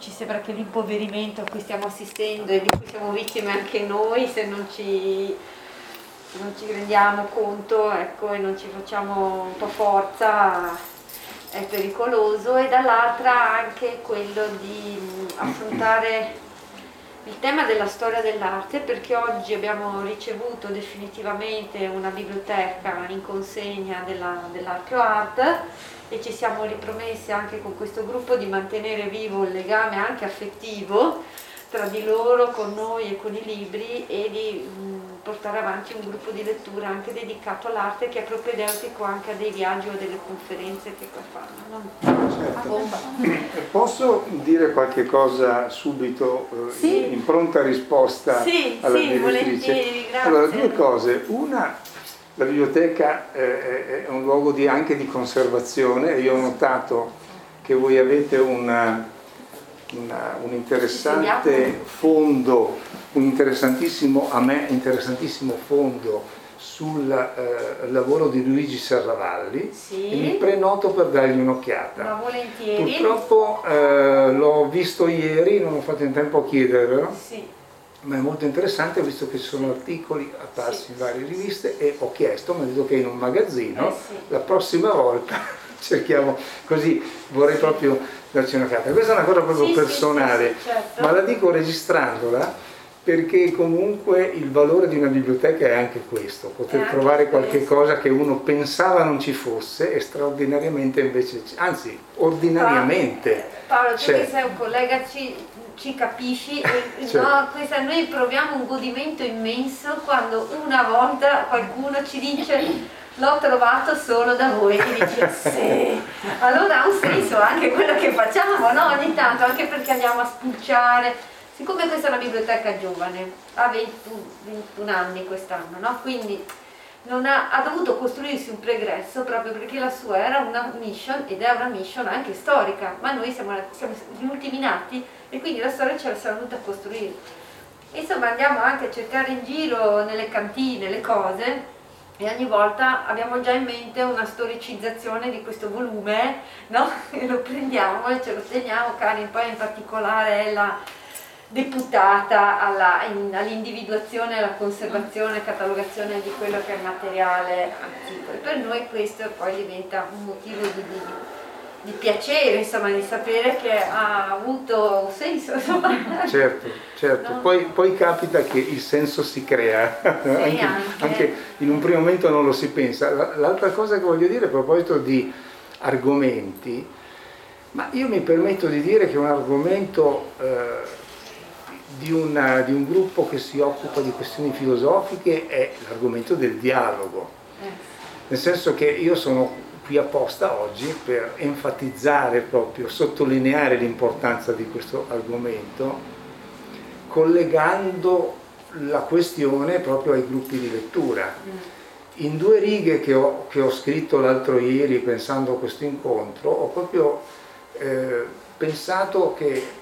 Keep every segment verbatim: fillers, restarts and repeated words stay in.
ci sembra che l'impoverimento a cui stiamo assistendo e di cui siamo vittime anche noi, se non ci, non ci rendiamo conto, ecco, e non ci facciamo un po' forza, è pericoloso. E dall'altra anche quello di affrontare il tema della storia dell'arte, perché oggi abbiamo ricevuto definitivamente una biblioteca in consegna della, dell'ArcheoArt e ci siamo ripromessi anche con questo gruppo di mantenere vivo il legame anche affettivo tra di loro, con noi e con i libri, e di mh, portare avanti un gruppo di lettura anche dedicato all'arte, che è propedeutico anche a dei viaggi o delle conferenze che qua fanno. Certo. Posso dire qualche cosa subito, eh, sì. in pronta risposta sì, alla sì, direttrice? Grazie. Allora, due cose. Una, la biblioteca eh, è un luogo di, anche di conservazione, e io ho notato che voi avete una... Una, un interessante fondo, un interessantissimo, a me interessantissimo fondo sul eh, lavoro di Luigi Serravalli, sì. E mi prenoto per dargli un'occhiata. Ma volentieri. Purtroppo eh, l'ho visto ieri, non ho fatto in tempo a chiederlo, sì. Ma è molto interessante, visto che ci sono articoli apparsi sì. in varie riviste, e ho chiesto, mi ha detto che è in un magazzino, eh sì. la prossima volta cerchiamo, così vorrei proprio darci una carta. Questa è una cosa proprio sì, personale, sì, sì, certo. Ma la dico registrandola, perché comunque il valore di una biblioteca è anche questo, poter trovare qualche cosa che uno pensava non ci fosse e straordinariamente invece, anzi ordinariamente Paolo, Paolo tu c'è. che sei un collega ci, ci capisci, e, Certo. no, questa, noi proviamo un godimento immenso quando una volta qualcuno ci dice l'ho trovato solo da voi, e dice sì, allora ha un senso anche quello che facciamo, no? Ogni tanto, anche perché andiamo a spulciare. Siccome questa è una biblioteca giovane, ha ventuno anni quest'anno, no? Quindi non ha, ha dovuto costruirsi un pregresso, proprio perché la sua era una mission, ed è una mission anche storica, ma noi siamo, siamo gli ultimi nati, e quindi la storia ce la siamo dovuta costruire. Insomma, andiamo anche a cercare in giro nelle cantine le cose, e ogni volta abbiamo già in mente una storicizzazione di questo volume, no? E lo prendiamo e ce lo teniamo. Karin poi in particolare è la deputata all'individuazione, alla conservazione e catalogazione di quello che è il materiale antico, e per noi questo poi diventa un motivo di, di, di piacere, insomma, di sapere che ha avuto un senso, insomma. Certo, certo. No? Poi, poi capita che il senso si crea, sì, anche, anche. anche in un primo momento non lo si pensa. L'altra cosa che voglio dire a proposito di argomenti, ma io mi permetto di dire che un argomento eh, Di, una, di un gruppo che si occupa di questioni filosofiche è l'argomento del dialogo, nel senso che io sono qui apposta oggi per enfatizzare proprio, sottolineare l'importanza di questo argomento, collegando la questione proprio ai gruppi di lettura. In due righe che ho, che ho scritto l'altro ieri pensando a questo incontro, ho proprio eh, pensato che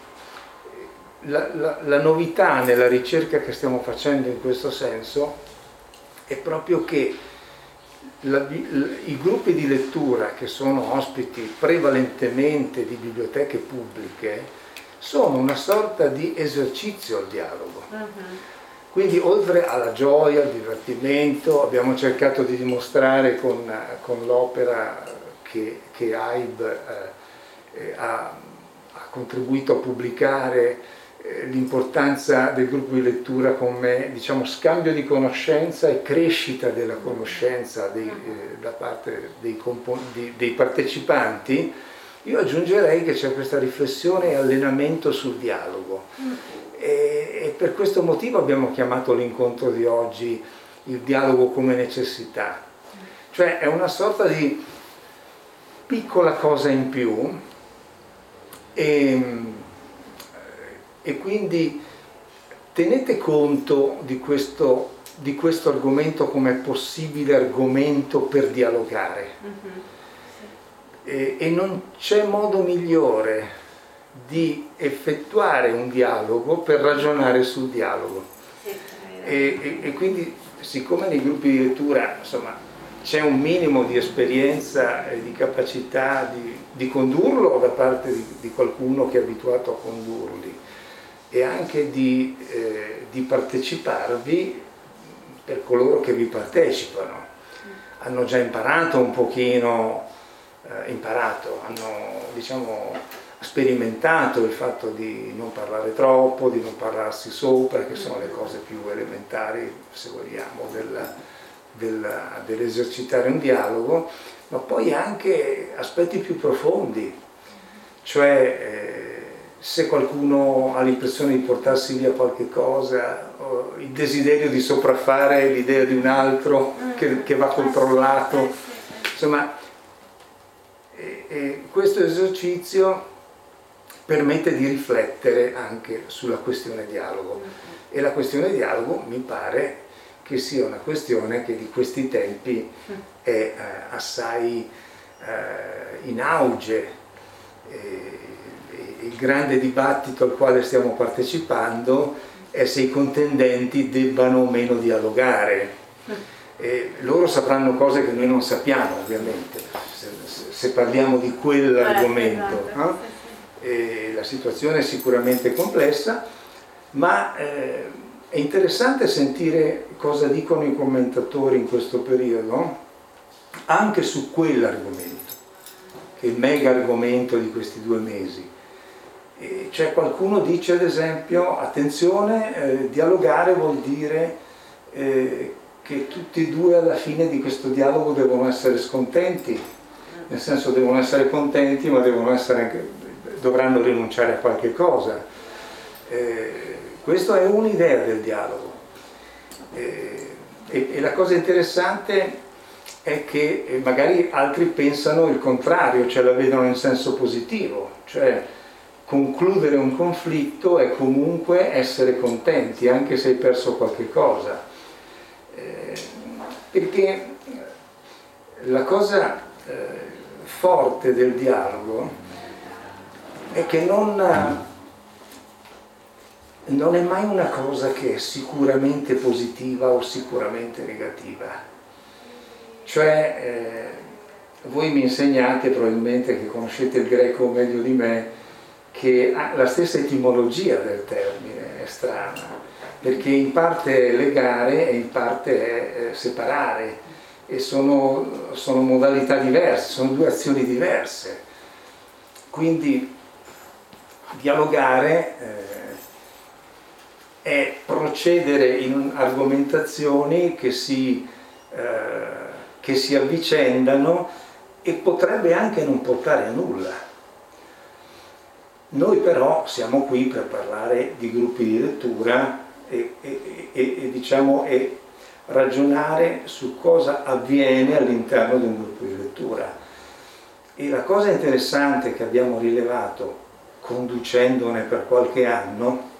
La, la, la novità nella ricerca che stiamo facendo in questo senso è proprio che la, i gruppi di lettura, che sono ospiti prevalentemente di biblioteche pubbliche, sono una sorta di esercizio al dialogo. Uh-huh. Quindi oltre alla gioia, al divertimento, abbiamo cercato di dimostrare con, con l'opera che, che AIB eh, ha, ha contribuito a pubblicare, l'importanza del gruppo di lettura come, diciamo, scambio di conoscenza e crescita della conoscenza dei, eh, da parte dei, compon- di, dei partecipanti. Io aggiungerei che c'è questa riflessione e allenamento sul dialogo, e, e per questo motivo abbiamo chiamato l'incontro di oggi il dialogo come necessità, cioè è una sorta di piccola cosa in più, e E quindi tenete conto di questo, di questo argomento come possibile argomento per dialogare. Uh-huh. e, e non c'è modo migliore di effettuare un dialogo per ragionare sul dialogo. Sì, e, e, e quindi, siccome nei gruppi di lettura, insomma, c'è un minimo di esperienza e di capacità di, di condurlo da parte di, di qualcuno che è abituato a condurli, e anche di, eh, di parteciparvi per coloro che vi partecipano. Hanno già imparato un pochino, eh, imparato, hanno diciamo sperimentato il fatto di non parlare troppo, di non parlarsi sopra, che sono le cose più elementari, se vogliamo, della, della, dell'esercitare un dialogo, ma poi anche aspetti più profondi, cioè eh, se qualcuno ha l'impressione di portarsi via qualche cosa, o il desiderio di sopraffare l'idea di un altro che, che va controllato, insomma, e, e questo esercizio permette di riflettere anche sulla questione dialogo, e la questione dialogo mi pare che sia una questione che di questi tempi è eh, assai eh, in auge. E, il grande dibattito al quale stiamo partecipando è se i contendenti debbano o meno dialogare. E loro sapranno cose che noi non sappiamo, ovviamente, se, se parliamo di quell'argomento. No? E la situazione è sicuramente complessa, ma eh, è interessante sentire cosa dicono i commentatori in questo periodo anche su quell'argomento, che è il mega argomento di questi due mesi. E cioè qualcuno dice ad esempio, attenzione, eh, dialogare vuol dire eh, che tutti e due alla fine di questo dialogo devono essere scontenti, nel senso devono essere contenti, ma devono essere anche, dovranno rinunciare a qualche cosa. Eh, questa è un'idea del dialogo. Eh, e, e la cosa interessante è che magari altri pensano il contrario, cioè la vedono in senso positivo, cioè concludere un conflitto è comunque essere contenti, anche se hai perso qualche cosa. Eh, perché la cosa eh, forte del dialogo è che non, non è mai una cosa che è sicuramente positiva o sicuramente negativa. Cioè, eh, voi mi insegnate, probabilmente che conoscete il greco meglio di me, che la stessa etimologia del termine è strana, perché in parte è legare e in parte è separare, e sono, sono modalità diverse, sono due azioni diverse. Quindi dialogare eh, è procedere in argomentazioni che si, eh, che si avvicendano e potrebbe anche non portare a nulla. Noi però siamo qui per parlare di gruppi di lettura e, e, e, e, diciamo, e ragionare su cosa avviene all'interno di un gruppo di lettura. E la cosa interessante che abbiamo rilevato conducendone per qualche anno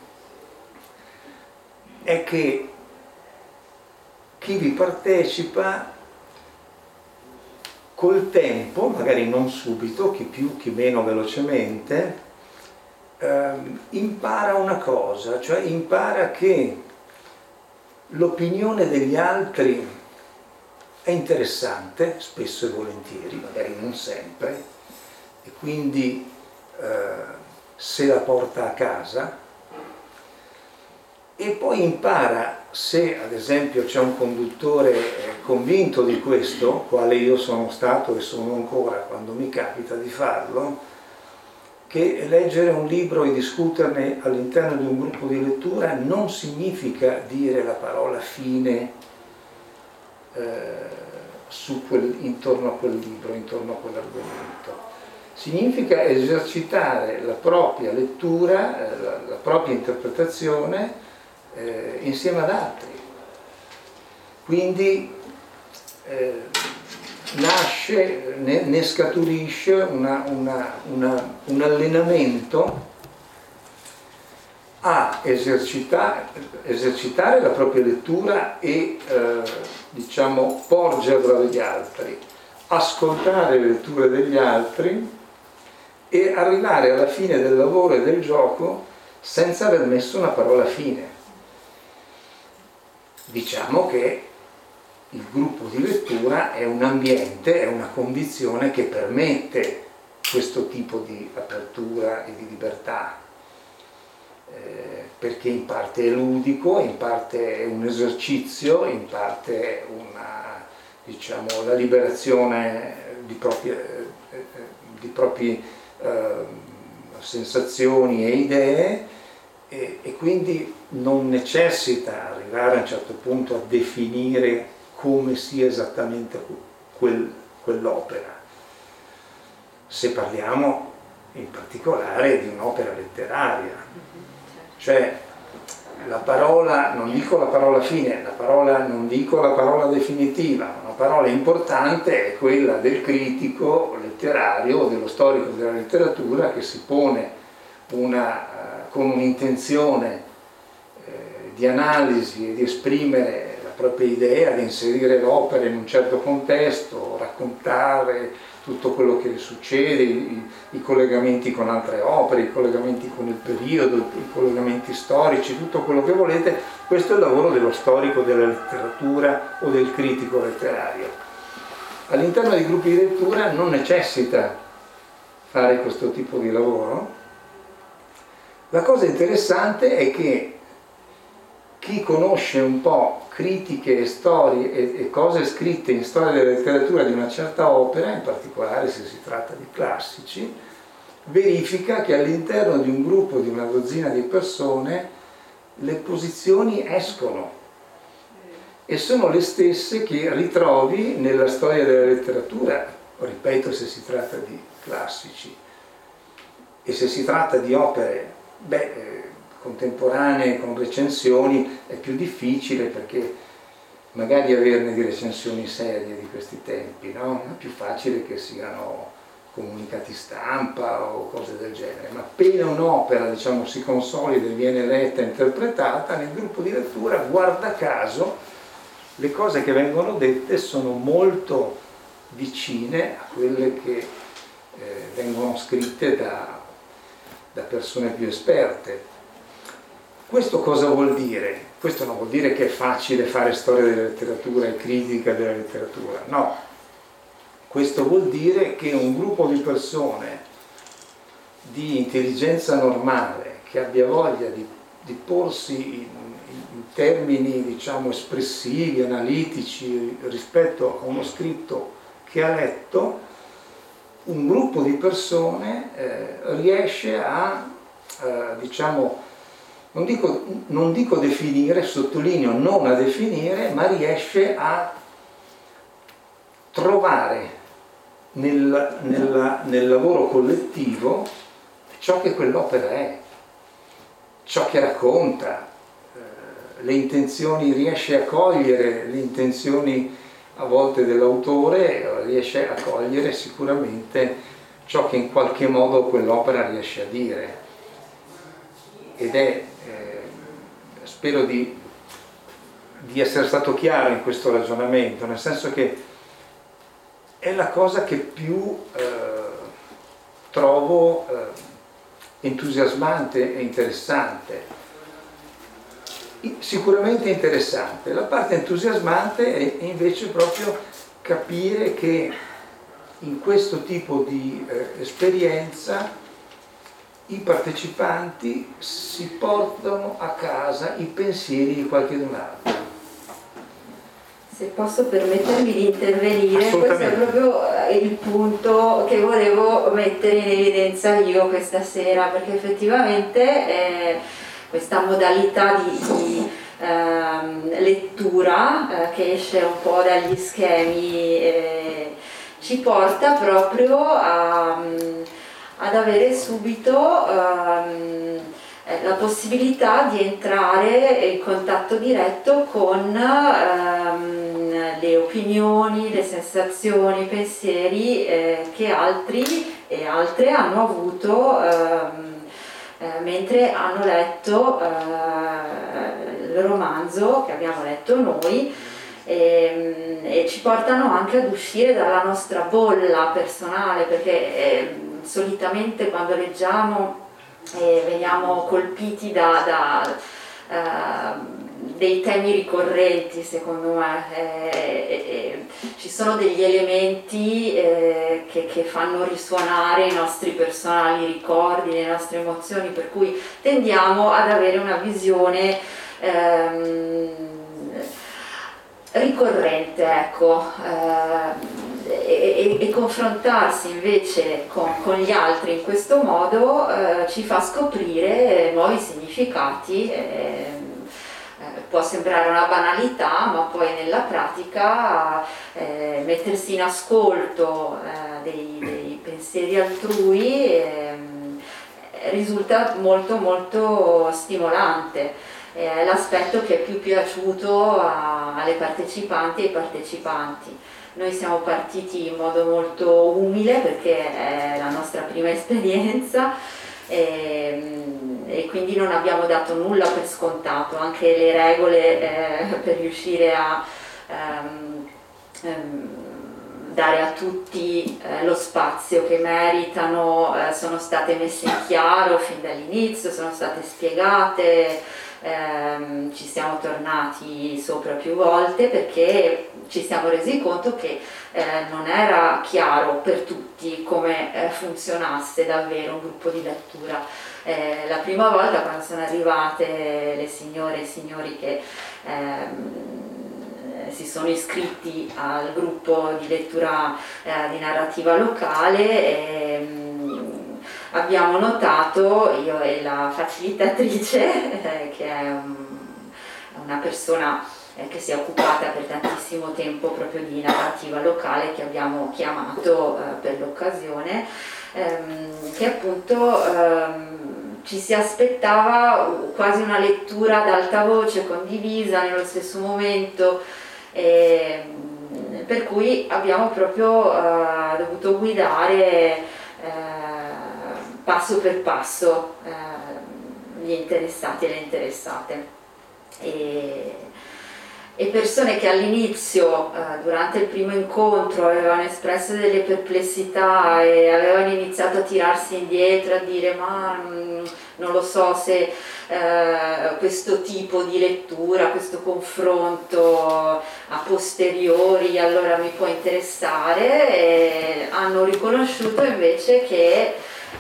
è che chi vi partecipa col tempo, magari non subito, chi più chi meno velocemente, impara una cosa, cioè impara che l'opinione degli altri è interessante, spesso e volentieri, magari non sempre, e quindi eh, se la porta a casa, e poi impara, se ad esempio c'è un conduttore convinto di questo, quale io sono stato e sono ancora quando mi capita di farlo, che leggere un libro e discuterne all'interno di un gruppo di lettura non significa dire la parola fine eh, su quel, intorno a quel libro, intorno a quell'argomento. Significa esercitare la propria lettura, eh, la, la propria interpretazione eh, insieme ad altri. Quindi eh, nasce, ne, ne scaturisce una, una, una, un allenamento a esercitare, esercitare la propria lettura e eh, diciamo porgerla agli altri, ascoltare le letture degli altri e arrivare alla fine del lavoro e del gioco senza aver messo una parola fine. Diciamo che il gruppo di lettura è un ambiente, è una condizione che permette questo tipo di apertura e di libertà, eh, perché in parte è ludico, in parte è un esercizio, in parte è una, diciamo, la liberazione di proprie, eh, di proprie eh, sensazioni e idee, e, e quindi non necessita arrivare a un certo punto a definire come sia esattamente quel, quell'opera, se parliamo in particolare di un'opera letteraria. Cioè la parola, non dico la parola fine, la parola, non dico la parola definitiva, una parola importante è quella del critico letterario o dello storico della letteratura che si pone una, uh, con un'intenzione eh, di analisi e di esprimere la propria idea, di inserire l'opera in un certo contesto, raccontare tutto quello che succede, i, i collegamenti con altre opere, i collegamenti con il periodo, i collegamenti storici, tutto quello che volete. Questo è il lavoro dello storico della letteratura o del critico letterario. All'interno dei gruppi di lettura non necessita fare questo tipo di lavoro. La cosa interessante è che chi conosce un po' critiche e storie e, e cose scritte in storia della letteratura di una certa opera, in particolare se si tratta di classici, verifica che all'interno di un gruppo di una dozzina di persone le posizioni escono e sono le stesse che ritrovi nella storia della letteratura, ripeto, se si tratta di classici. E se si tratta di opere, beh, contemporanee con recensioni è più difficile, perché magari averne di recensioni serie di questi tempi, no? È più facile che siano comunicati stampa o cose del genere, ma appena un'opera, diciamo, si consolida e viene letta e interpretata, nel gruppo di lettura, guarda caso, le cose che vengono dette sono molto vicine a quelle che eh, vengono scritte da, da persone più esperte. Questo cosa vuol dire? Questo non vuol dire che è facile fare storia della letteratura e critica della letteratura, no. Questo vuol dire che un gruppo di persone di intelligenza normale, che abbia voglia di, di porsi in, in termini, diciamo, espressivi, analitici rispetto a uno scritto che ha letto, un gruppo di persone eh, riesce a, eh, diciamo, Non dico, non dico definire, sottolineo non a definire, ma riesce a trovare nel, nel, nel lavoro collettivo ciò che quell'opera è, ciò che racconta, eh, le intenzioni, riesce a cogliere le intenzioni a volte dell'autore, riesce a cogliere sicuramente ciò che in qualche modo quell'opera riesce a dire. Ed è, eh, spero di, di essere stato chiaro in questo ragionamento, nel senso che è la cosa che più eh, trovo eh, entusiasmante e interessante. Sicuramente interessante. La parte entusiasmante è invece proprio capire che in questo tipo di eh, esperienza i partecipanti si portano a casa i pensieri di qualcun altro. Se posso permettermi di intervenire, questo è proprio il punto che volevo mettere in evidenza io questa sera, perché effettivamente eh, questa modalità di, di eh, lettura eh, che esce un po' dagli schemi eh, ci porta proprio a ad avere subito um, la possibilità di entrare in contatto diretto con um, le opinioni, le sensazioni, i pensieri eh, che altri e altre hanno avuto um, eh, mentre hanno letto uh, il romanzo che abbiamo letto noi. E, e ci portano anche ad uscire dalla nostra bolla personale, perché eh, solitamente quando leggiamo eh, veniamo colpiti da, da, eh, dei temi ricorrenti, secondo me. Eh, eh, ci sono degli elementi eh, che, che fanno risuonare i nostri personali ricordi, le nostre emozioni, per cui tendiamo ad avere una visione ehm, ricorrente, ecco, eh, e, e, e confrontarsi invece con, con gli altri in questo modo eh, ci fa scoprire nuovi significati. Eh, può sembrare una banalità, ma poi nella pratica eh, mettersi in ascolto eh, dei, dei pensieri altrui eh, risulta molto molto stimolante. È l'aspetto che è più piaciuto a, alle partecipanti e ai partecipanti. Noi siamo partiti in modo molto umile perché è la nostra prima esperienza e, e quindi non abbiamo dato nulla per scontato, anche le regole eh, per riuscire a ehm, ehm, dare a tutti eh, lo spazio che meritano eh, sono state messe in chiaro fin dall'inizio, sono state spiegate. Ehm, ci siamo tornati sopra più volte perché ci siamo resi conto che eh, non era chiaro per tutti come eh, funzionasse davvero un gruppo di lettura. Eh, la prima volta, quando sono arrivate le signore e i signori che ehm, si sono iscritti al gruppo di lettura eh, di narrativa locale, ehm, abbiamo notato, io e la facilitatrice, eh, che è un, una persona eh, che si è occupata per tantissimo tempo proprio di narrativa locale, che abbiamo chiamato eh, per l'occasione, ehm, che appunto ehm, ci si aspettava quasi una lettura ad alta voce, condivisa nello stesso momento, eh, per cui abbiamo proprio eh, dovuto guidare eh, passo per passo eh, gli interessati e le interessate. E, e persone che all'inizio, eh, durante il primo incontro, avevano espresso delle perplessità e avevano iniziato a tirarsi indietro, a dire ma mh, non lo so se eh, questo tipo di lettura, questo confronto a posteriori allora mi può interessare, e hanno riconosciuto invece che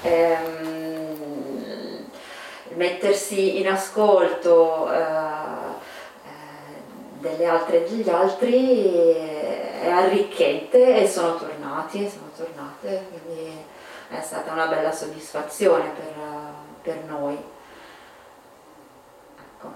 ehm, mettersi in ascolto eh, delle altre e degli altri è arricchente, e sono tornati, sono tornate, quindi è stata una bella soddisfazione per, per noi. Ecco.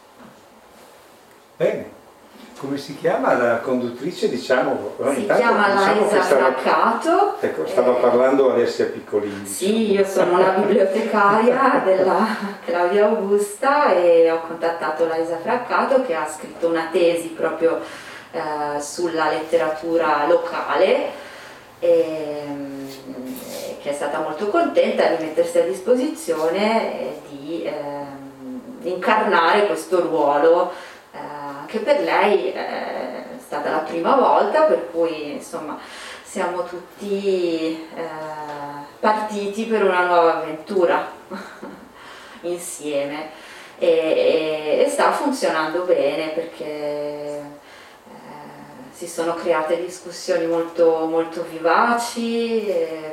Bene, come si chiama la conduttrice? Diciamo, si chiama diciamo Laisa stava, Fraccato. Ecco, stava eh, parlando Alessia Piccolini. Sì, io sono la bibliotecaria della Claudia Augusta e ho contattato Laisa Fraccato, che ha scritto una tesi proprio eh, sulla letteratura locale, e, che è stata molto contenta di mettersi a disposizione e di eh, incarnare questo ruolo eh, che per lei è stata la prima volta, per cui insomma siamo tutti eh, partiti per una nuova avventura insieme, e, e, e sta funzionando bene perché eh, si sono create discussioni molto, molto vivaci, e,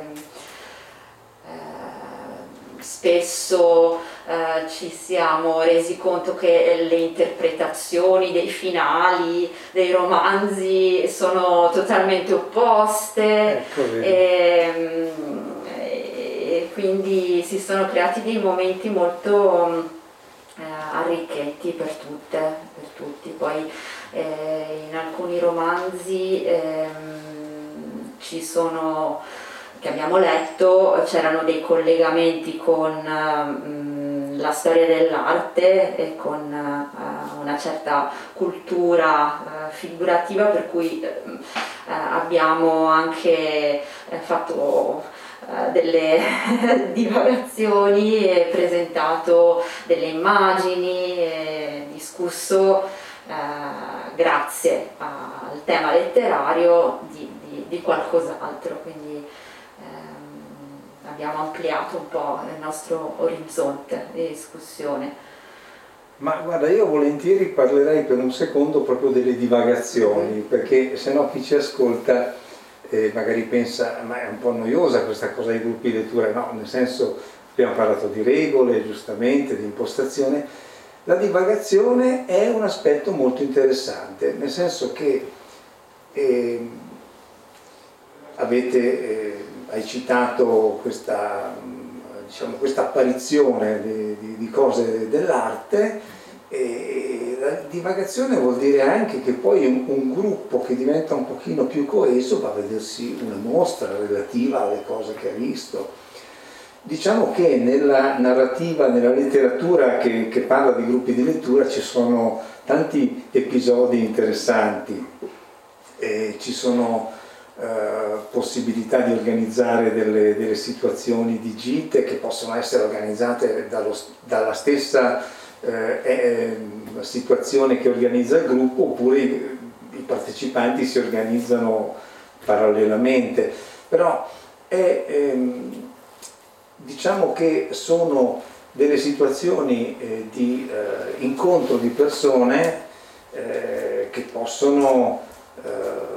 eh, spesso eh, ci siamo resi conto che le interpretazioni dei finali dei romanzi sono totalmente opposte, ecco, e, e quindi si sono creati dei momenti molto eh, arricchenti per tutte, per tutti. Poi eh, in alcuni romanzi ehm, ci sono, che abbiamo letto, c'erano dei collegamenti con um, la storia dell'arte e con uh, una certa cultura uh, figurativa, per cui uh, uh, abbiamo anche uh, fatto uh, delle divagazioni e presentato delle immagini e discusso uh, grazie al tema letterario di, di, di qualcos'altro, quindi abbiamo ampliato un po' il nostro orizzonte di discussione. Ma guarda, io volentieri parlerei per un secondo proprio delle divagazioni, perché se no chi ci ascolta eh, magari pensa, ma è un po' noiosa questa cosa dei gruppi di lettura, no, nel senso, abbiamo parlato di regole, giustamente, di impostazione. La divagazione è un aspetto molto interessante, nel senso che eh, avete, eh, hai citato questa... diciamo, questa apparizione di, di, di cose dell'arte, e la divagazione vuol dire anche che poi un, un gruppo che diventa un pochino più coeso va a vedersi una mostra relativa alle cose che ha visto. Diciamo che nella narrativa, nella letteratura che, che parla di gruppi di lettura ci sono tanti episodi interessanti, e ci sono Uh, possibilità di organizzare delle, delle situazioni di gite che possono essere organizzate dallo, dalla stessa uh, eh, situazione che organizza il gruppo, oppure i, i partecipanti si organizzano parallelamente, però è, ehm, diciamo che sono delle situazioni eh, di eh, incontro di persone eh, che possono eh,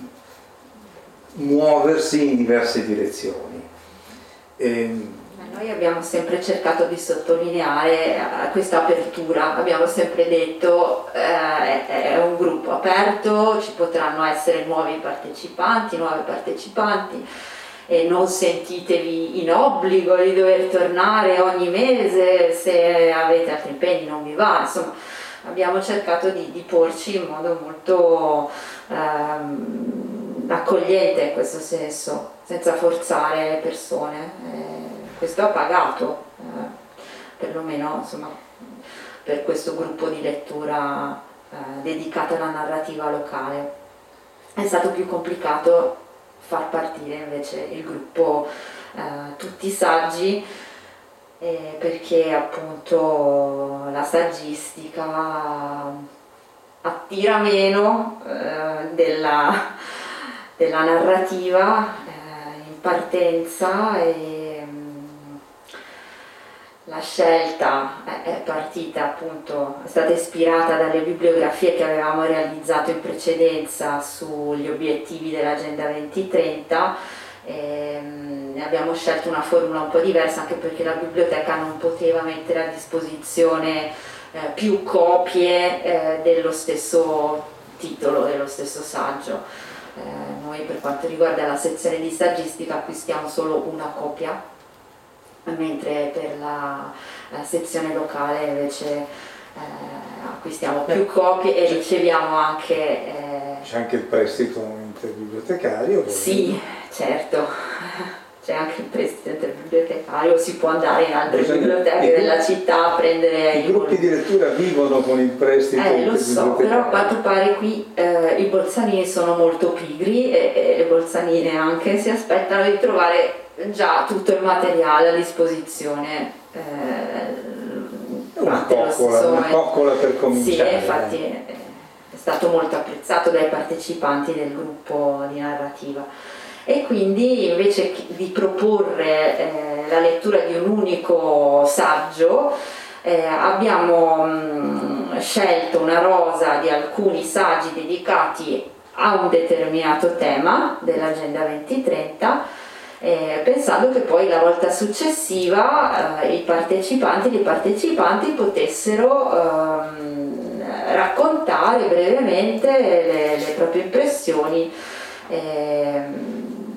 muoversi in diverse direzioni. E... Noi abbiamo sempre cercato di sottolineare questa apertura, abbiamo sempre detto eh, è un gruppo aperto, ci potranno essere nuovi partecipanti, nuove partecipanti, e non sentitevi in obbligo di dover tornare ogni mese, se avete altri impegni non vi va, insomma abbiamo cercato di, di porci in modo molto ehm, accogliente in questo senso, senza forzare le persone. Eh, questo ha pagato, eh, perlomeno insomma, per questo gruppo di lettura eh, dedicato alla narrativa locale. È stato più complicato far partire invece il gruppo eh, tutti i saggi, eh, perché appunto la saggistica attira meno eh, della della narrativa eh, in partenza, e mh, la scelta è, è partita appunto, è stata ispirata dalle bibliografie che avevamo realizzato in precedenza sugli obiettivi dell'Agenda duemilatrenta. E, mh, abbiamo scelto una formula un po' diversa, anche perché la biblioteca non poteva mettere a disposizione eh, più copie eh, dello stesso titolo, dello stesso saggio. Eh, noi per quanto riguarda la sezione di saggistica acquistiamo solo una copia, mentre per la, la sezione locale invece eh, acquistiamo più copie e riceviamo anche... Eh, c'è anche il prestito interbibliotecario? Sì, certo. C'è anche il prestito interbibliotecario, si può andare in altre Bisogna, biblioteche della città a prendere i gruppi di lettura vivono con il prestito eh, lo so, però a quanto pare qui eh, i bolzanini sono molto pigri, e, e le bolzanine anche si aspettano di trovare già tutto il materiale a disposizione. Eh, una coccola, una coccola per cominciare. Sì, infatti è, è stato molto apprezzato dai partecipanti del gruppo di narrativa. E quindi invece di proporre eh, la lettura di un unico saggio eh, abbiamo mh, scelto una rosa di alcuni saggi dedicati a un determinato tema dell'Agenda duemilatrenta, eh, pensando che poi la volta successiva eh, i partecipanti e le partecipanti potessero ehm, raccontare brevemente le, le proprie impressioni ehm,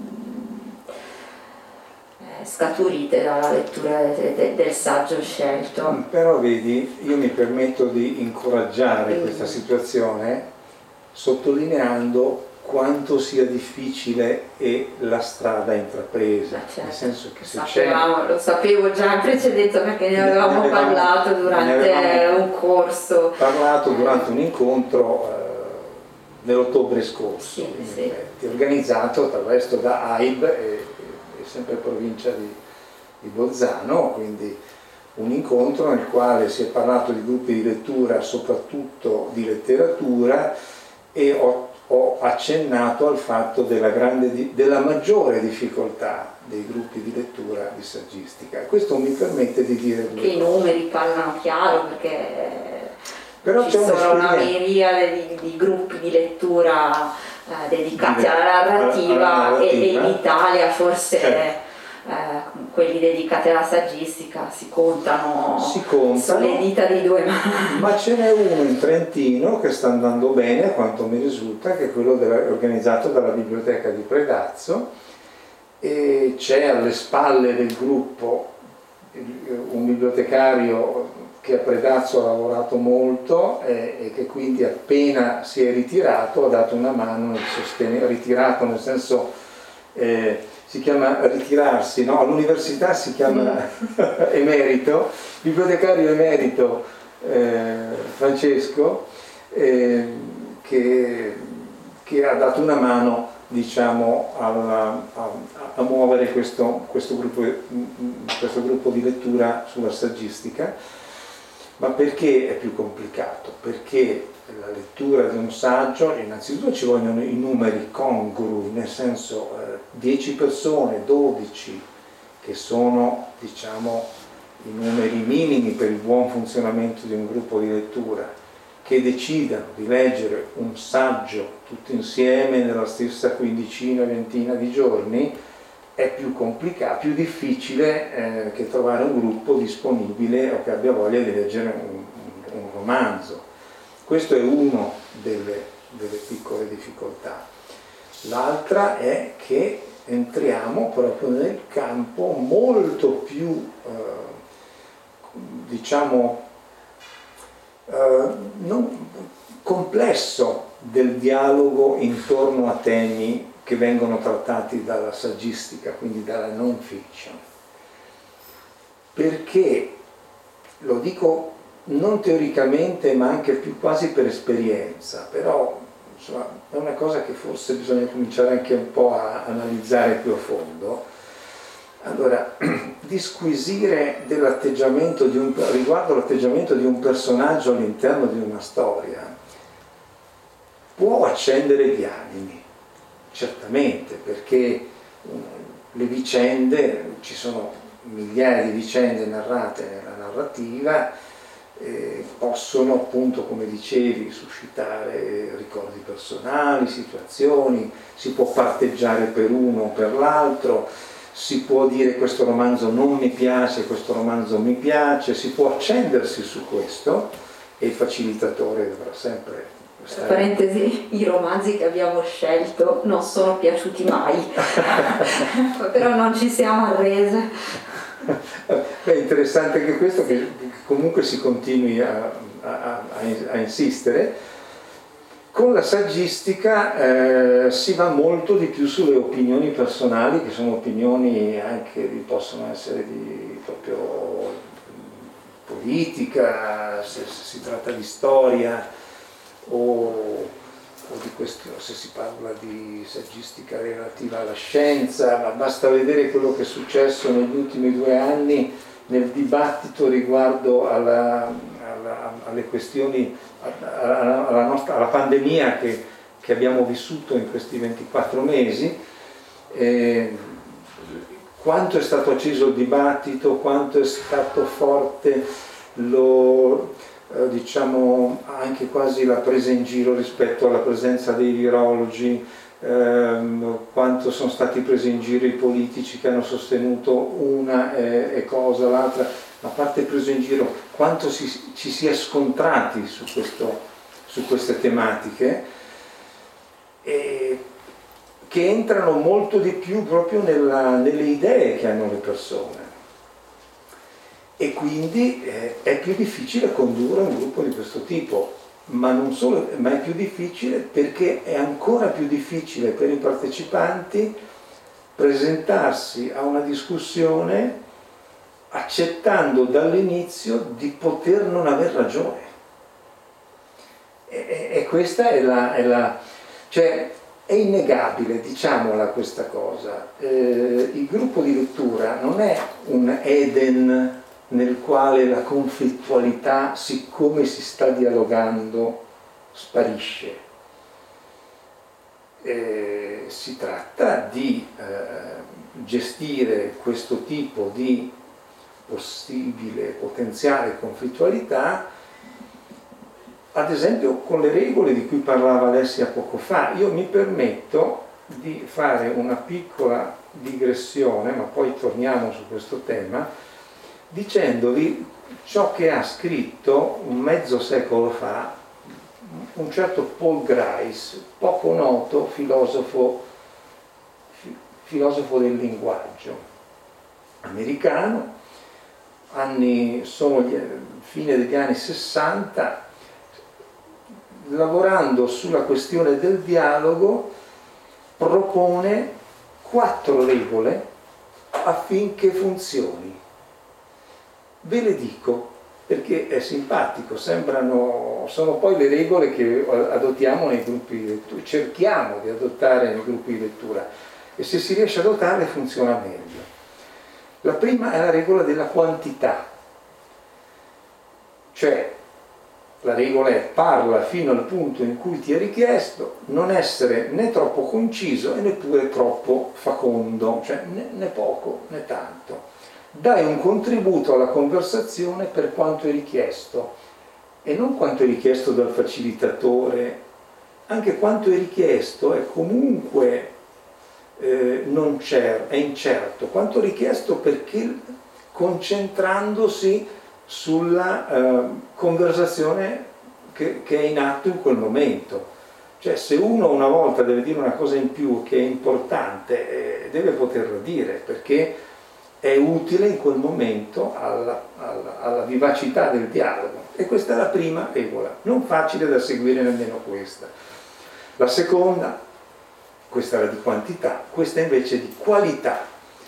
scaturite dalla lettura de, de, del saggio scelto. Però vedi, io mi permetto di incoraggiare mm. questa situazione sottolineando quanto sia difficile e la strada intrapresa, certo. Nel senso che se Sapevamo, c'è... Lo sapevo già in precedenza perché ne avevamo, ne avevamo parlato durante un corso. Parlato durante un incontro eh, nell'ottobre scorso, sì, in sì. effetti, organizzato tra l'altro da A I B e sempre provincia di, di Bolzano, quindi un incontro nel quale si è parlato di gruppi di lettura, soprattutto di letteratura, e ho, ho accennato al fatto della, grande, della maggiore difficoltà dei gruppi di lettura di saggistica. Questo mi permette di dire che i numeri parlano chiaro, perché Però ci sono una miriade di, di gruppi di lettura eh, dedicati di, alla, narrativa, alla narrativa e, e in Italia forse certo. eh, quelli dedicati alla saggistica si contano, si contano sulle dita di due mani. Ma ce n'è uno in Trentino che sta andando bene, a quanto mi risulta, che è quello della, organizzato dalla biblioteca di Predazzo, e c'è alle spalle del gruppo un bibliotecario che a Predazzo ha lavorato molto eh, e che quindi appena si è ritirato ha dato una mano nel sostenere, ritirato nel senso eh, si chiama ritirarsi, no? All'università si chiama emerito, bibliotecario emerito eh, Francesco eh, che, che ha dato una mano, diciamo, a, a, a muovere questo, questo, gruppo, questo gruppo di lettura sulla saggistica. Ma perché è più complicato? Perché la lettura di un saggio, innanzitutto ci vogliono i numeri congrui, nel senso eh, dieci persone, dodici, che sono, diciamo, i numeri minimi per il buon funzionamento di un gruppo di lettura, che decidano di leggere un saggio tutti insieme nella stessa quindicina, ventina di giorni, è più complicato, più difficile eh, che trovare un gruppo disponibile o che abbia voglia di leggere un, un, un romanzo. Questo è uno delle, delle piccole difficoltà. L'altra è che entriamo proprio nel campo molto più, eh, diciamo, eh, non, complesso del dialogo intorno a temi che vengono trattati dalla saggistica, quindi dalla non fiction. Perché, lo dico non teoricamente ma anche più quasi per esperienza, però insomma, è una cosa che forse bisogna cominciare anche un po' a analizzare più a fondo. Allora, disquisire dell'atteggiamento di un, riguardo l'atteggiamento di un personaggio all'interno di una storia può accendere gli animi. Certamente, perché le vicende, ci sono migliaia di vicende narrate nella narrativa, eh, possono appunto, come dicevi, suscitare ricordi personali, situazioni, si può parteggiare per uno o per l'altro, si può dire questo romanzo non mi piace, questo romanzo mi piace, si può accendersi su questo e il facilitatore dovrà sempre... Tra parentesi, i romanzi che abbiamo scelto non sono piaciuti mai, però non ci siamo arrese. È interessante anche questo, che comunque si continui a, a, a insistere. Con la saggistica eh, si va molto di più sulle opinioni personali, che sono opinioni anche, possono essere di proprio politica, se, se si tratta di storia, O, o di questo, se si parla di saggistica relativa alla scienza, ma basta vedere quello che è successo negli ultimi due anni nel dibattito riguardo alla, alla, alle questioni, alla, alla, nostra, alla pandemia che, che abbiamo vissuto in questi ventiquattro mesi, eh, quanto è stato acceso il dibattito, quanto è stato forte lo... Eh, diciamo anche quasi la presa in giro rispetto alla presenza dei virologi, ehm, quanto sono stati presi in giro i politici che hanno sostenuto una e, e cosa, l'altra, a parte preso in giro, quanto si, ci si è scontrati su, questo, su queste tematiche, e che entrano molto di più proprio nella, nelle idee che hanno le persone. E quindi eh, è più difficile condurre un gruppo di questo tipo, ma non solo, ma è più difficile perché è ancora più difficile per i partecipanti presentarsi a una discussione accettando dall'inizio di poter non aver ragione. E, e questa è la, è la... cioè è innegabile, diciamola questa cosa, eh, il gruppo di lettura non è un Eden nel quale la conflittualità, siccome si sta dialogando, sparisce. Eh, si tratta di eh, gestire questo tipo di possibile, potenziale conflittualità ad esempio con le regole di cui parlava Alessia poco fa, io mi permetto di fare una piccola digressione, ma poi torniamo su questo tema, dicendovi ciò che ha scritto un mezzo secolo fa un certo Paul Grice, poco noto filosofo, filosofo del linguaggio americano, anni, sono gli, fine degli anni sessanta, lavorando sulla questione del dialogo, propone quattro regole affinché funzioni. Ve le dico perché è simpatico, sembrano, sono poi le regole che adottiamo nei gruppi di lettura, cerchiamo di adottare nei gruppi di lettura, e se si riesce ad adottarle funziona meglio. La prima è la regola della quantità, cioè la regola è: parla fino al punto in cui ti è richiesto, non essere né troppo conciso e neppure troppo facondo, cioè né, né poco né tanto. Dai un contributo alla conversazione per quanto è richiesto, e non quanto è richiesto dal facilitatore, anche quanto è richiesto è comunque eh, non cer- è incerto, quanto è richiesto perché concentrandosi sulla eh, conversazione che, che è in atto in quel momento. Cioè, se uno una volta deve dire una cosa in più che è importante, eh, deve poterlo dire, perché è utile in quel momento alla, alla, alla vivacità del dialogo. E questa è la prima regola, non facile da seguire nemmeno questa. La seconda, questa era di quantità, questa invece di qualità,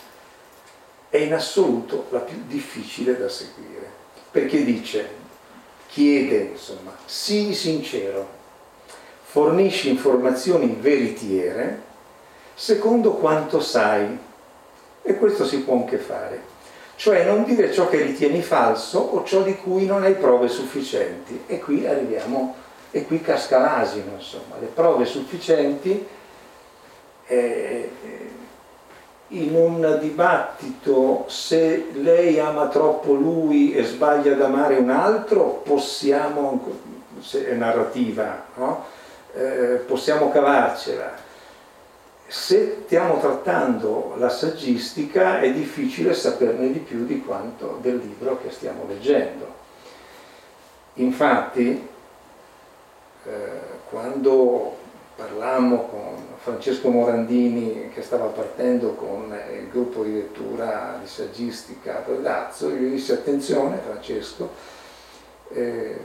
è in assoluto la più difficile da seguire, perché dice, chiede, insomma, sii sincero, fornisci informazioni veritiere secondo quanto sai. E questo si può anche fare, cioè non dire ciò che ritieni falso o ciò di cui non hai prove sufficienti. E qui arriviamo, e qui casca l'asino, insomma, le prove sufficienti. Eh, in un dibattito, se lei ama troppo lui e sbaglia ad amare un altro, possiamo, se è narrativa, no? eh, possiamo cavarcela. Se stiamo trattando la saggistica è difficile saperne di più di quanto del libro che stiamo leggendo. Infatti, eh, quando parlammo con Francesco Morandini, che stava partendo con il gruppo di lettura di saggistica per Dazzo, io gli dissi: attenzione Francesco, eh,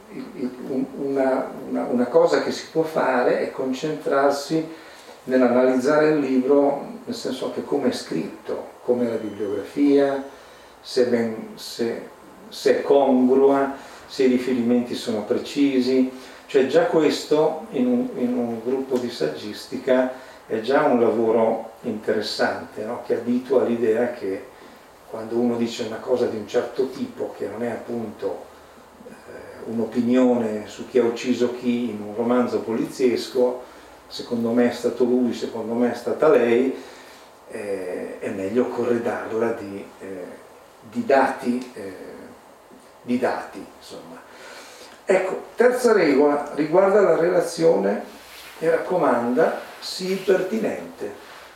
una, una, una cosa che si può fare è concentrarsi nell'analizzare il libro, nel senso che come è scritto, come è la bibliografia, se, ben, se, se è congrua, se i riferimenti sono precisi. Cioè già questo in un, in un gruppo di saggistica è già un lavoro interessante, no? Che abitua all'idea che quando uno dice una cosa di un certo tipo, che non è appunto eh, un'opinione su chi ha ucciso chi in un romanzo poliziesco, secondo me è stato lui, secondo me è stata lei, eh, è meglio corredarla di, eh, di dati, eh, di dati, insomma. Ecco, terza regola riguarda la relazione e raccomanda: sii pertinente.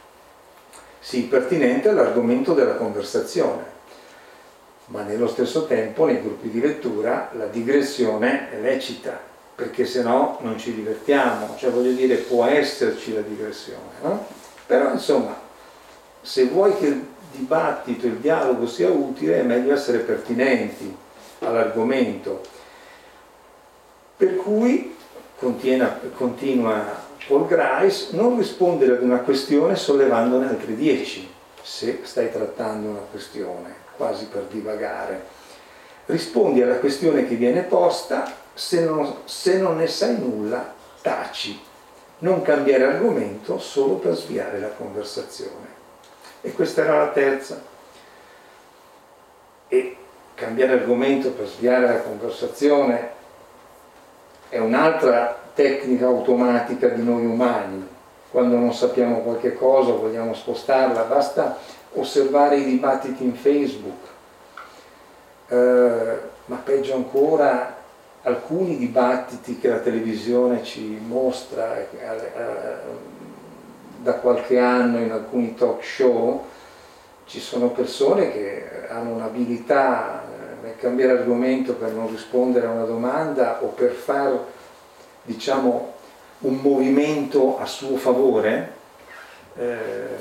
Sii pertinente all'argomento della conversazione, ma nello stesso tempo nei gruppi di lettura la digressione è lecita, perché se no non ci divertiamo, cioè voglio dire, può esserci la digressione, no? Però insomma, se vuoi che il dibattito, il dialogo sia utile, è meglio essere pertinenti all'argomento. Per cui, continua, continua Paul Grice, non rispondere ad una questione sollevandone altri dieci, se stai trattando una questione, quasi per divagare. Rispondi alla questione che viene posta. Se non, se non ne sai nulla, taci, non cambiare argomento solo per sviare la conversazione. E questa era la terza. E cambiare argomento per sviare la conversazione è un'altra tecnica automatica di noi umani. Quando non sappiamo qualche cosa, vogliamo spostarla, basta osservare i dibattiti in Facebook, eh, ma peggio ancora alcuni dibattiti che la televisione ci mostra eh, eh, da qualche anno in alcuni talk show, ci sono persone che hanno un'abilità nel cambiare argomento per non rispondere a una domanda o per far, diciamo, un movimento a suo favore, eh,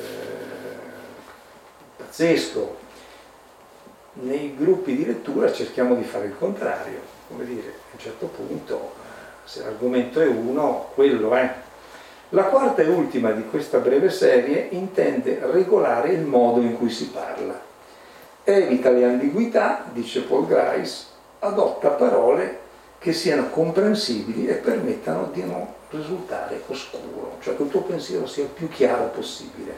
pazzesco. Nei gruppi di lettura cerchiamo di fare il contrario, come dire, a un certo punto, se l'argomento è uno, quello è. La quarta e ultima di questa breve serie intende regolare il modo in cui si parla. Evita le ambiguità, dice Paul Grice, adotta parole che siano comprensibili e permettano di non risultare oscuro, cioè che il tuo pensiero sia il più chiaro possibile.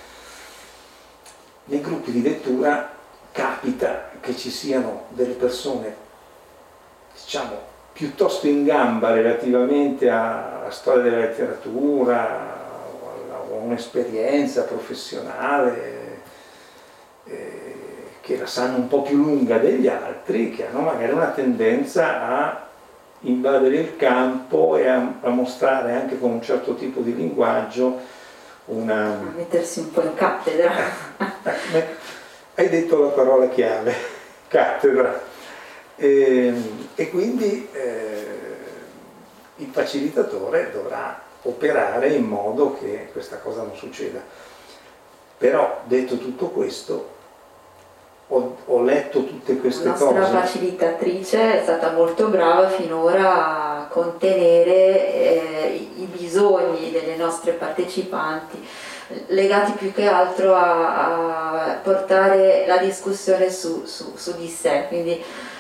Nei gruppi di lettura capita che ci siano delle persone, diciamo, piuttosto in gamba relativamente alla storia della letteratura o a un'esperienza professionale eh, che la sanno un po' più lunga degli altri, che hanno magari una tendenza a invadere il campo e a, a mostrare anche con un certo tipo di linguaggio una... a mettersi un po' in cattedra. Hai detto la parola chiave, cattedra. E, e quindi eh, il facilitatore dovrà operare in modo che questa cosa non succeda. Però, detto tutto questo, ho, ho letto tutte queste cose. La nostra facilitatrice è stata molto brava finora a contenere eh, i bisogni delle nostre partecipanti, legati più che altro a, a portare la discussione su, su, su di sé, quindi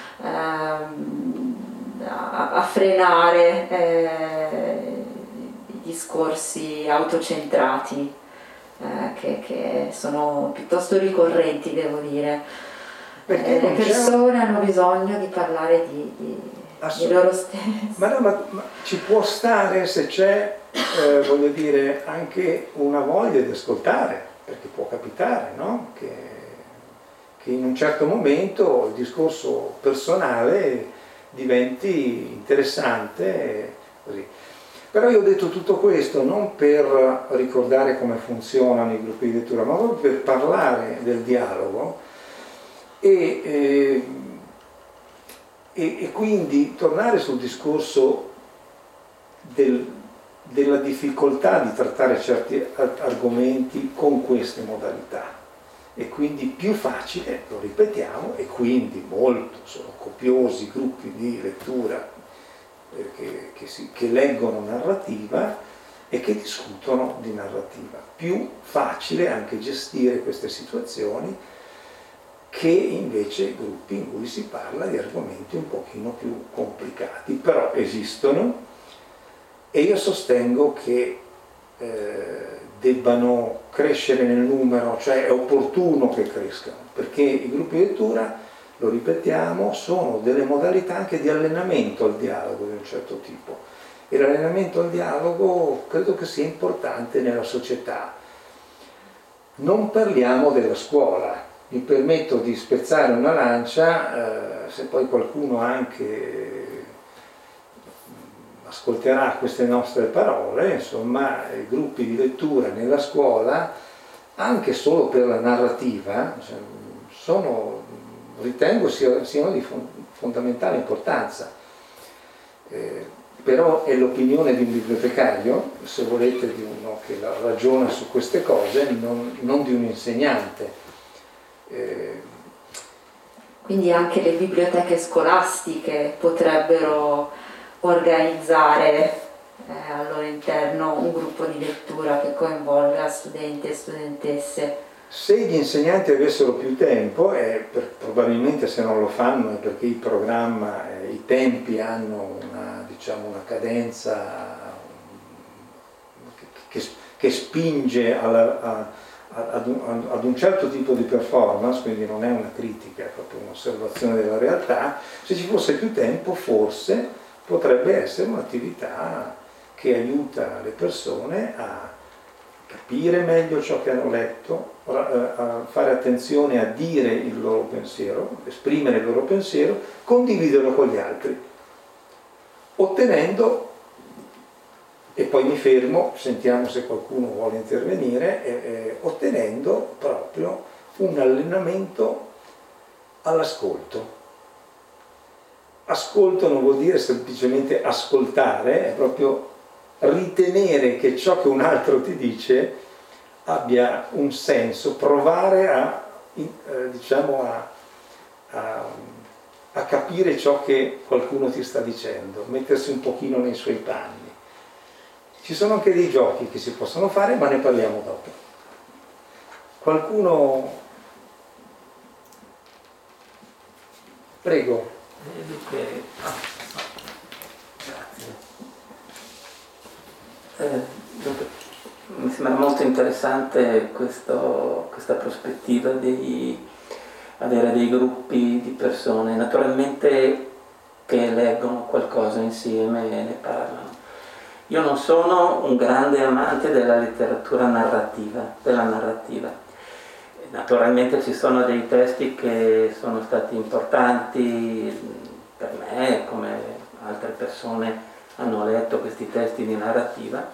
ehm, a, a frenare eh, i discorsi autocentrati eh, che, che sono piuttosto ricorrenti, devo dire. Eh, le persone hanno bisogno di parlare di, di, di loro stesse. Ma no, ma, ma ci può stare se c'è Eh, voglio dire, anche una voglia di ascoltare, perché può capitare, no? Che, che in un certo momento il discorso personale diventi interessante, così. Però io ho detto tutto questo non per ricordare come funzionano i gruppi di lettura, ma proprio per parlare del dialogo e, eh, e, e quindi tornare sul discorso del della difficoltà di trattare certi argomenti con queste modalità. E quindi più facile, lo ripetiamo, e quindi molto, sono copiosi gruppi di lettura eh, che, che, si, che leggono narrativa e che discutono di narrativa. Più facile anche gestire queste situazioni che invece gruppi in cui si parla di argomenti un pochino più complicati, però esistono. E io sostengo che eh, debbano crescere nel numero, cioè è opportuno che crescano, perché i gruppi di lettura, lo ripetiamo, sono delle modalità anche di allenamento al dialogo di un certo tipo. E l'allenamento al dialogo credo che sia importante nella società. Non parliamo della scuola, mi permetto di spezzare una lancia, eh, se poi qualcuno anche ascolterà queste nostre parole, insomma, i gruppi di lettura nella scuola, anche solo per la narrativa, sono, ritengo siano di fondamentale importanza. Eh, però è l'opinione di un bibliotecario, se volete di uno che ragiona su queste cose, non, non di un insegnante. Eh, Quindi anche le biblioteche scolastiche potrebbero organizzare eh, al loro interno un gruppo di lettura che coinvolga studenti e studentesse. Se gli insegnanti avessero più tempo, e per, probabilmente se non lo fanno è perché il programma, eh, i tempi hanno una, diciamo, una cadenza che, che, che spinge alla, a, ad, un, ad un certo tipo di performance, quindi non è una critica, è proprio un'osservazione della realtà. Se ci fosse più tempo, forse potrebbe essere un'attività che aiuta le persone a capire meglio ciò che hanno letto, a fare attenzione a dire il loro pensiero, esprimere il loro pensiero, condividerlo con gli altri. ottenendo, e poi mi fermo, sentiamo se qualcuno vuole intervenire, eh, eh, ottenendo proprio un allenamento all'ascolto. Ascolto non vuol dire semplicemente ascoltare, è proprio ritenere che ciò che un altro ti dice abbia un senso, provare a, eh, diciamo a, a, a capire ciò che qualcuno ti sta dicendo, mettersi un pochino nei suoi panni. Ci sono anche dei giochi che si possono fare, ma ne parliamo dopo. Qualcuno? Prego. Che... ah, grazie. Eh, dunque, mi sembra molto interessante questo, questa prospettiva di avere dei gruppi di persone, naturalmente, che leggono qualcosa insieme e ne parlano. Io non sono un grande amante della letteratura narrativa, della narrativa. Naturalmente ci sono dei testi che sono stati importanti per me, come altre persone hanno letto questi testi di narrativa.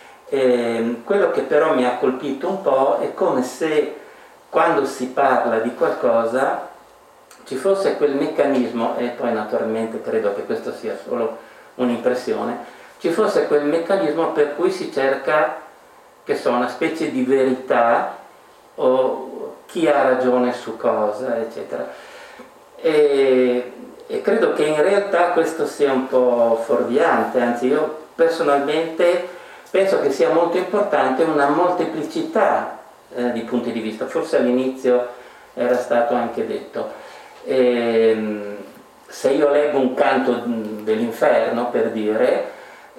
E quello che però mi ha colpito un po' è come se quando si parla di qualcosa ci fosse quel meccanismo, e poi naturalmente credo che questo sia solo un'impressione, ci fosse quel meccanismo per cui si cerca, che so, una specie di verità o chi ha ragione su cosa, eccetera. E, e credo che in realtà questo sia un po' fuorviante, anzi io personalmente penso che sia molto importante una molteplicità eh, di punti di vista, forse all'inizio era stato anche detto. E, se io leggo un canto dell'inferno, per dire,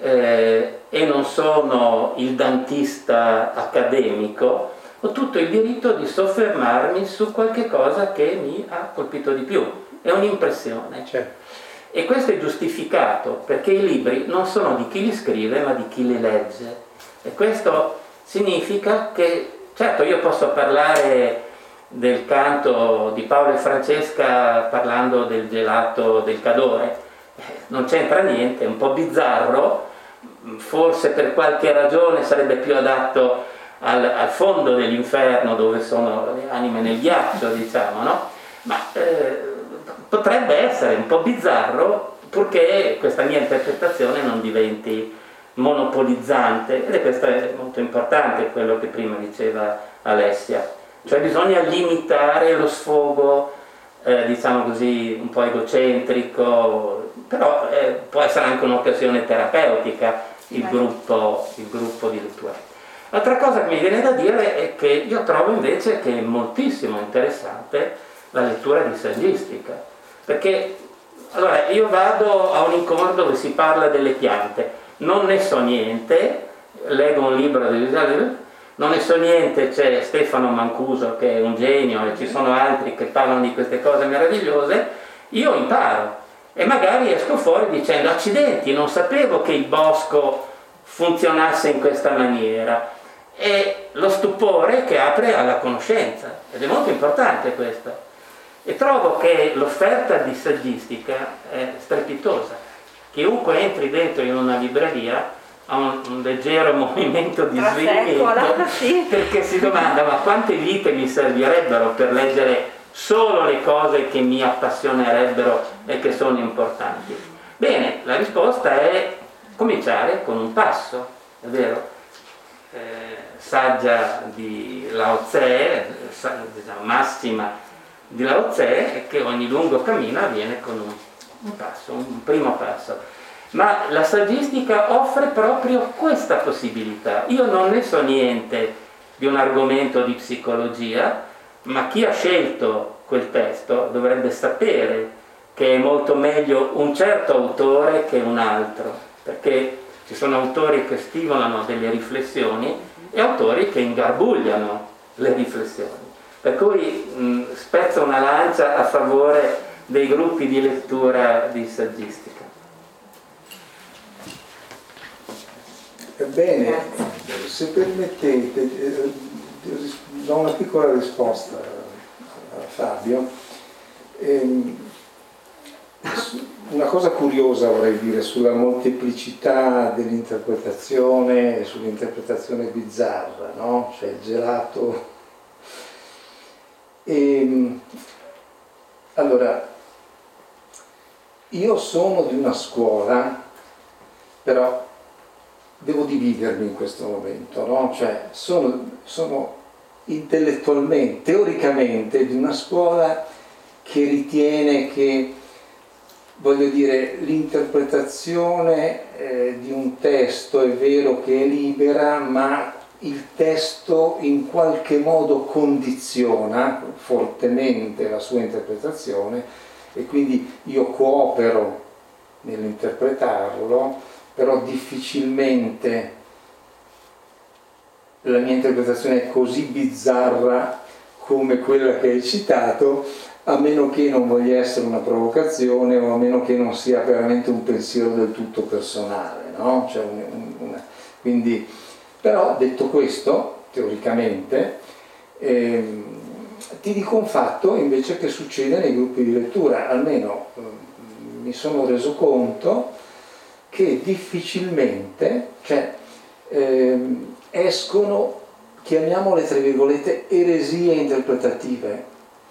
eh, e non sono il dantista accademico, ho tutto il diritto di soffermarmi su qualche cosa che mi ha colpito di più, è un'impressione. Certo. E questo è giustificato perché i libri non sono di chi li scrive ma di chi li legge, e questo significa che, certo, io posso parlare del canto di Paolo e Francesca parlando del gelato del Cadore, non c'entra niente, è un po' bizzarro, forse per qualche ragione sarebbe più adatto al, al fondo dell'inferno dove sono le anime nel ghiaccio, diciamo, no? Ma eh, potrebbe essere un po' bizzarro purché questa mia interpretazione non diventi monopolizzante, ed è questo è molto importante, quello che prima diceva Alessia, cioè bisogna limitare lo sfogo, eh, diciamo così, un po' egocentrico, però eh, può essere anche un'occasione terapeutica il gruppo, il gruppo di lettura. Altra cosa che mi viene da dire è che io trovo invece che è moltissimo interessante la lettura di saggistica, perché allora io vado a un incontro dove si parla delle piante, non ne so niente, leggo un libro di non ne so niente, c'è Stefano Mancuso che è un genio e ci sono altri che parlano di queste cose meravigliose, io imparo e magari esco fuori dicendo accidenti, non sapevo che il bosco funzionasse in questa maniera, e lo stupore che apre alla conoscenza, ed è molto importante questo. E trovo che l'offerta di saggistica è strepitosa. Chiunque entri dentro in una libreria ha un, un leggero movimento di svilimento, sì, perché si domanda ma quante vite mi servirebbero per leggere solo le cose che mi appassionerebbero e che sono importanti. Bene, la risposta è cominciare con un passo, è vero? Eh, saggia di Lao Tse, diciamo, massima di Lao Tse, è che ogni lungo cammino avviene con un, un passo, un primo passo. Ma la saggistica offre proprio questa possibilità. Io non ne so niente di un argomento di psicologia, ma chi ha scelto quel testo dovrebbe sapere che è molto meglio un certo autore che un altro, perché ci sono autori che stimolano delle riflessioni e autori che ingarbugliano le riflessioni. Per cui mh, spezzo una lancia a favore dei gruppi di lettura di saggistica. Ebbene, se permettete, eh, do una piccola risposta a Fabio. Eh, una cosa curiosa vorrei dire sulla molteplicità dell'interpretazione e sull'interpretazione bizzarra, no? Cioè il gelato. E, allora, io sono di una scuola, però devo dividermi in questo momento, no? Cioè sono, sono intellettualmente, teoricamente di una scuola che ritiene che, voglio dire, l'interpretazione eh, di un testo è vero che è libera, ma il testo in qualche modo condiziona fortemente la sua interpretazione e quindi io coopero nell'interpretarlo, però difficilmente la mia interpretazione è così bizzarra come quella che hai citato, a meno che non voglia essere una provocazione o a meno che non sia veramente un pensiero del tutto personale, no? Cioè un, un, una, quindi, però detto questo, teoricamente, ehm, ti dico un fatto invece che succede nei gruppi di lettura, almeno eh, mi sono reso conto che difficilmente, cioè, ehm, escono, chiamiamole tra virgolette, eresie interpretative,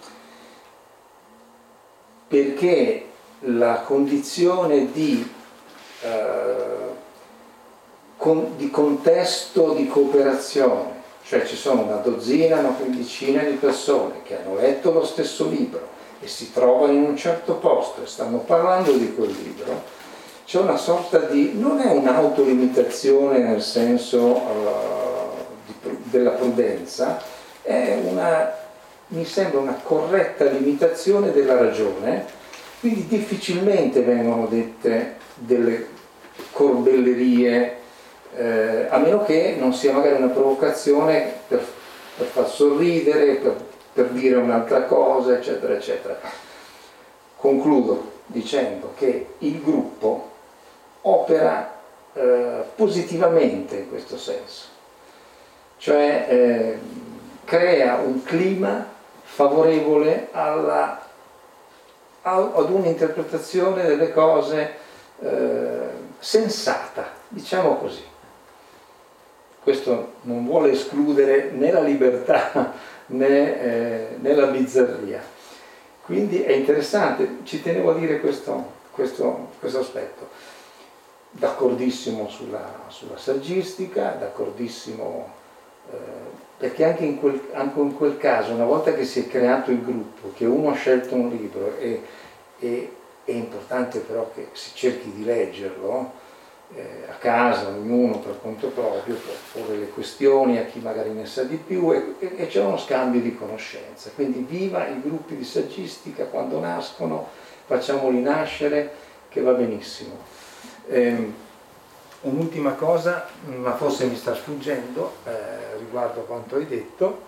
perché la condizione di, eh, con, di contesto di cooperazione, cioè ci sono una dozzina, una quindicina di persone che hanno letto lo stesso libro e si trovano in un certo posto e stanno parlando di quel libro, c'è una sorta di, non è un'autolimitazione nel senso uh, di, della prudenza, è una, mi sembra una corretta limitazione della ragione, quindi difficilmente vengono dette delle corbellerie, eh, a meno che non sia magari una provocazione per, per far sorridere, per, per dire un'altra cosa, eccetera, eccetera. Concludo dicendo che il gruppo opera eh, positivamente in questo senso, cioè eh, crea un clima favorevole alla, ad un'interpretazione delle cose eh, sensata, diciamo così. Questo non vuole escludere né la libertà né, eh, né la bizzarria. Quindi è interessante, ci tenevo a dire questo, questo, questo aspetto. D'accordissimo sulla, sulla saggistica, d'accordissimo eh, perché anche in, quel, anche in quel caso, una volta che si è creato il gruppo, che uno ha scelto un libro e, e è importante però che si cerchi di leggerlo eh, a casa, ognuno per conto proprio, per porre le questioni a chi magari ne sa di più e, e, e c'è uno scambio di conoscenza. Quindi viva i gruppi di saggistica quando nascono, facciamoli nascere, che va benissimo. Eh, un'ultima cosa, ma forse mi sta sfuggendo eh, riguardo a quanto hai detto,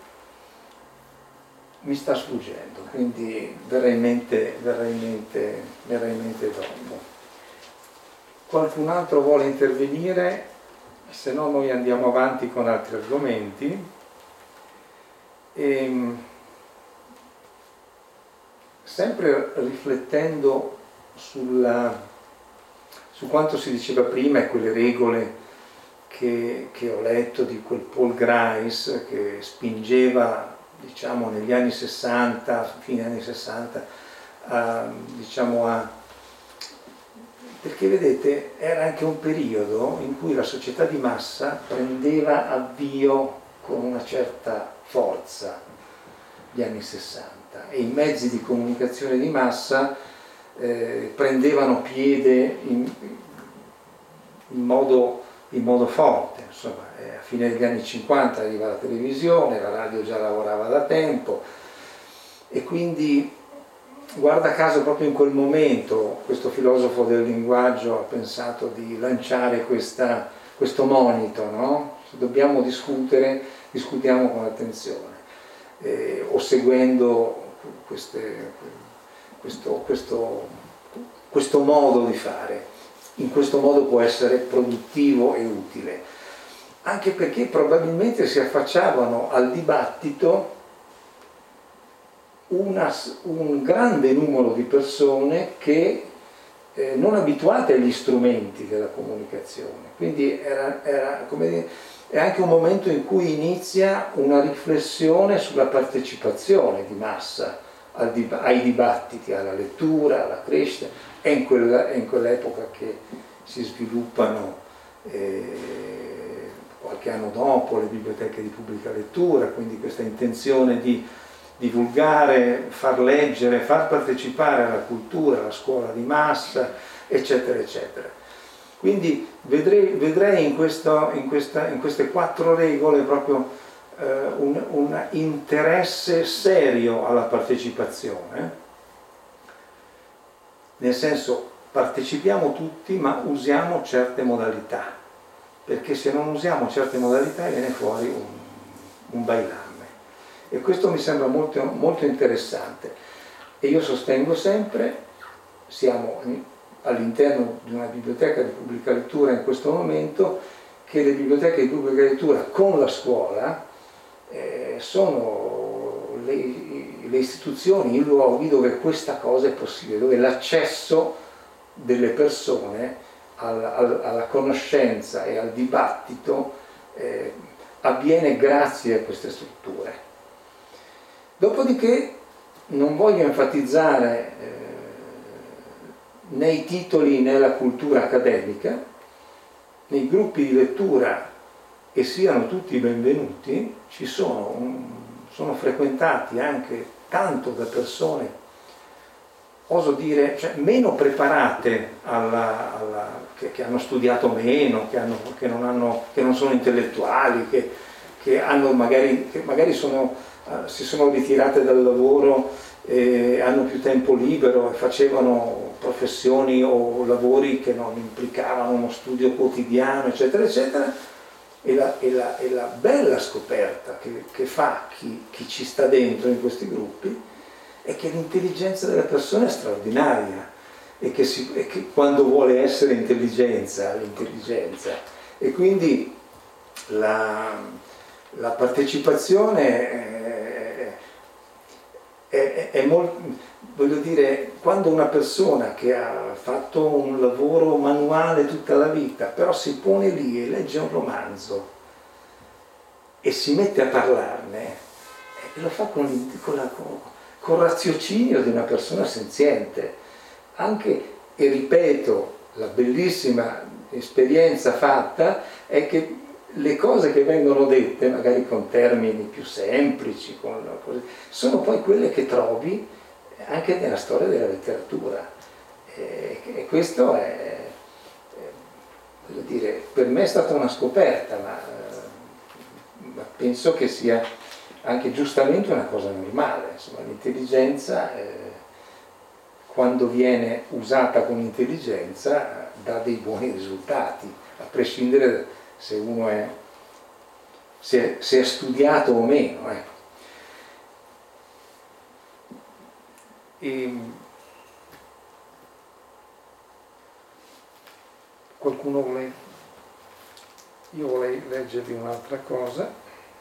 mi sta sfuggendo, quindi verrà in mente, verrà in mente, verrà in mente dopo. Qualcun altro vuole intervenire? Se no noi andiamo avanti con altri argomenti. E, sempre riflettendo sulla su quanto si diceva prima e quelle regole che, che ho letto di quel Paul Grice che spingeva, diciamo, negli anni sessanta, fine anni sessanta, a, diciamo a... perché vedete, era anche un periodo in cui la società di massa prendeva avvio con una certa forza, gli anni sessanta, e i mezzi di comunicazione di massa Eh, prendevano piede in, in, modo, in modo forte, insomma, eh, a fine degli anni cinquanta arriva la televisione, la radio già lavorava da tempo e quindi guarda caso proprio in quel momento questo filosofo del linguaggio ha pensato di lanciare questa, questo monito, no? Se dobbiamo discutere, discutiamo con attenzione eh, o seguendo queste Questo, questo, questo modo di fare. In questo modo può essere produttivo e utile, anche perché probabilmente si affacciavano al dibattito una, un grande numero di persone che eh, non abituate agli strumenti della comunicazione, quindi era, era, come dire, è anche un momento in cui inizia una riflessione sulla partecipazione di massa al dib- ai dibattiti, alla lettura, alla crescita. È in, quella, è in quell'epoca che si sviluppano eh, qualche anno dopo le biblioteche di pubblica lettura, quindi questa intenzione di divulgare, far leggere, far partecipare alla cultura, alla scuola di massa, eccetera, eccetera. Quindi vedrei, vedrei in, questo, in, questa, in queste quattro regole proprio eh, un, un interesse serio alla partecipazione, nel senso partecipiamo tutti ma usiamo certe modalità, perché se non usiamo certe modalità viene fuori un, un bailamme. E questo mi sembra molto, molto interessante. E io sostengo sempre, siamo all'interno di una biblioteca di pubblica lettura in questo momento, che le biblioteche di pubblica lettura con la scuola eh, sono le, le istituzioni, i luoghi dove questa cosa è possibile, dove l'accesso delle persone al, al, alla conoscenza e al dibattito eh, avviene grazie a queste strutture. Dopodiché non voglio enfatizzare eh, né i titoli né la cultura accademica, nei gruppi di lettura, e siano tutti benvenuti, ci sono, un, sono frequentati anche tanto da persone, oso dire, cioè, meno preparate, alla, alla, che, che hanno studiato meno, che, hanno, che, non, hanno, che non sono intellettuali, che, che, hanno magari, che magari sono, uh, si sono ritirate dal lavoro, eh, hanno più tempo libero e facevano professioni o lavori che non implicavano uno studio quotidiano, eccetera, eccetera. E la, e la, e la bella scoperta che, che fa chi, chi ci sta dentro in questi gruppi è che l'intelligenza della persona è straordinaria e che, si, e che quando vuole essere intelligenza, l'intelligenza. E quindi la, la partecipazione è, è, è molto... Voglio dire, quando una persona che ha fatto un lavoro manuale tutta la vita, però si pone lì e legge un romanzo e si mette a parlarne, e lo fa con, con, la, con, con raziocinio di una persona senziente. Anche, e ripeto, la bellissima esperienza fatta è che le cose che vengono dette, magari con termini più semplici, con, così, sono poi quelle che trovi anche nella storia della letteratura, e, e questo è, è, voglio dire, per me è stata una scoperta, ma, ma penso che sia anche giustamente una cosa normale. Insomma, l'intelligenza eh, quando viene usata con intelligenza dà dei buoni risultati, a prescindere se uno è, se, se è studiato o meno. Eh. E qualcuno vuole, io vorrei leggervi un'altra cosa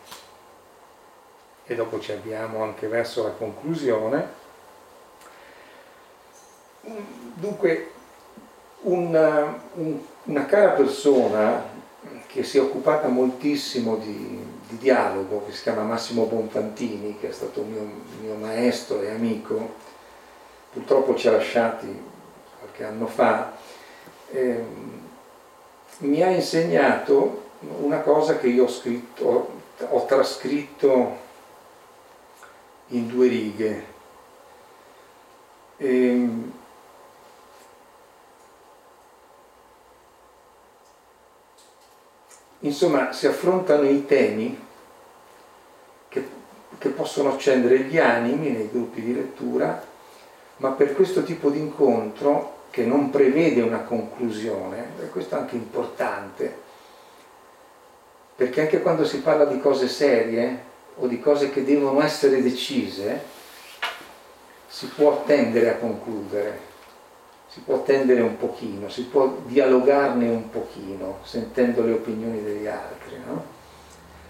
e dopo ci avviamo anche verso la conclusione. Dunque, una, un, una cara persona che si è occupata moltissimo di, di dialogo, che si chiama Massimo Bonfantini, che è stato mio, mio maestro e amico, purtroppo ci ha lasciati qualche anno fa, eh, mi ha insegnato una cosa che io ho scritto, ho, ho trascritto in due righe. E, insomma, si affrontano i temi che, che possono accendere gli animi nei gruppi di lettura, ma per questo tipo di incontro che non prevede una conclusione, e questo è anche importante, perché anche quando si parla di cose serie o di cose che devono essere decise, si può tendere a concludere, si può tendere un pochino, si può dialogarne un pochino, sentendo le opinioni degli altri, no?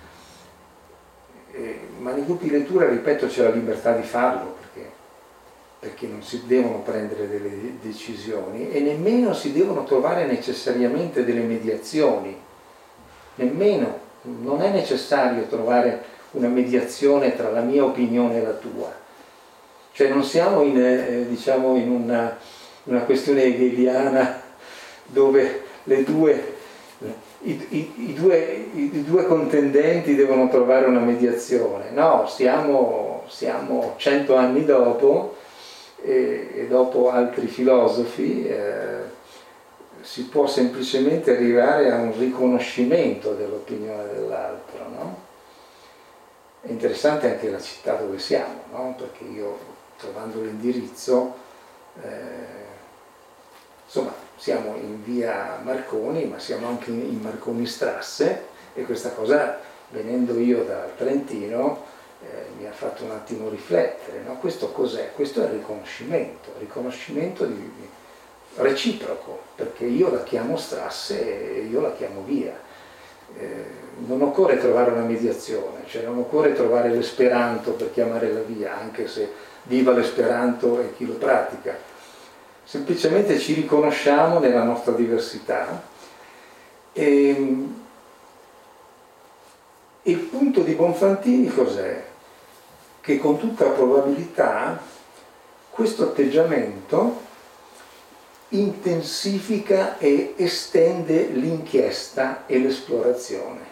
E, ma nei gruppi di lettura, ripeto, c'è la libertà di farlo, perché perché non si devono prendere delle decisioni e nemmeno si devono trovare necessariamente delle mediazioni, nemmeno, non è necessario trovare una mediazione tra la mia opinione e la tua, cioè non siamo in, eh, diciamo in una, una questione hegeliana dove le due, i, i, i, due, i, i due contendenti devono trovare una mediazione, no, siamo, siamo cento anni dopo e, e dopo altri filosofi eh, si può semplicemente arrivare a un riconoscimento dell'opinione dell'altro, no? È interessante anche la città dove siamo, no? Perché io, trovando l'indirizzo, eh, insomma, siamo in via Marconi, ma siamo anche in Marconi Strasse, e questa cosa, venendo io dal Trentino, eh, mi ha fatto un attimo riflettere, no? Questo cos'è? Questo è il riconoscimento, riconoscimento di, di reciproco, perché io la chiamo Strasse e io la chiamo via. Eh, non occorre trovare una mediazione, cioè non occorre trovare l'esperanto per chiamare la via, anche se viva l'esperanto e chi lo pratica. Semplicemente ci riconosciamo nella nostra diversità e il punto di Bonfantini cos'è? Che con tutta probabilità questo atteggiamento intensifica e estende l'inchiesta e l'esplorazione.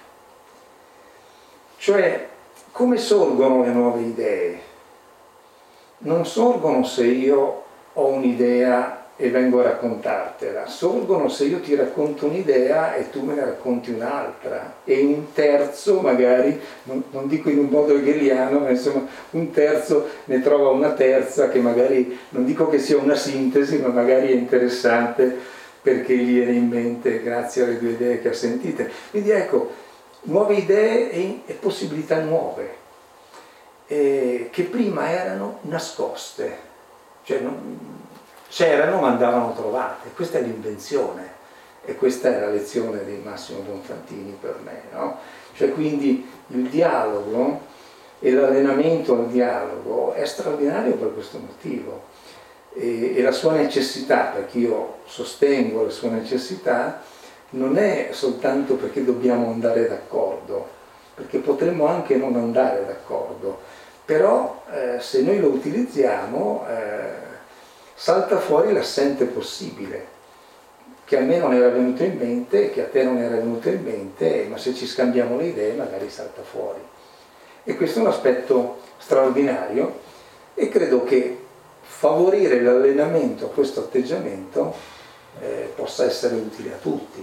Cioè, come sorgono le nuove idee? Non sorgono se io ho un'idea e vengo a raccontartela, sorgono se io ti racconto un'idea e tu me ne racconti un'altra, e un terzo magari, non, non dico in un modo hegeliano, ma insomma un terzo ne trova una terza che magari, non dico che sia una sintesi, ma magari è interessante perché gli viene in mente grazie alle due idee che ha sentite. Quindi ecco, nuove idee e, e possibilità nuove, eh, che prima erano nascoste, cioè non, c'erano ma andavano trovate. Questa è l'invenzione e questa è la lezione di Massimo Bonfantini per me, no? Cioè, quindi il dialogo e l'allenamento al dialogo è straordinario per questo motivo, e, e la sua necessità, perché io sostengo la sua necessità, non è soltanto perché dobbiamo andare d'accordo, perché potremmo anche non andare d'accordo, però eh, se noi lo utilizziamo eh, salta fuori l'assente possibile, che a me non era venuto in mente, che a te non era venuto in mente, ma se ci scambiamo le idee magari salta fuori. E questo è un aspetto straordinario e credo che favorire l'allenamento a questo atteggiamento eh, possa essere utile a tutti.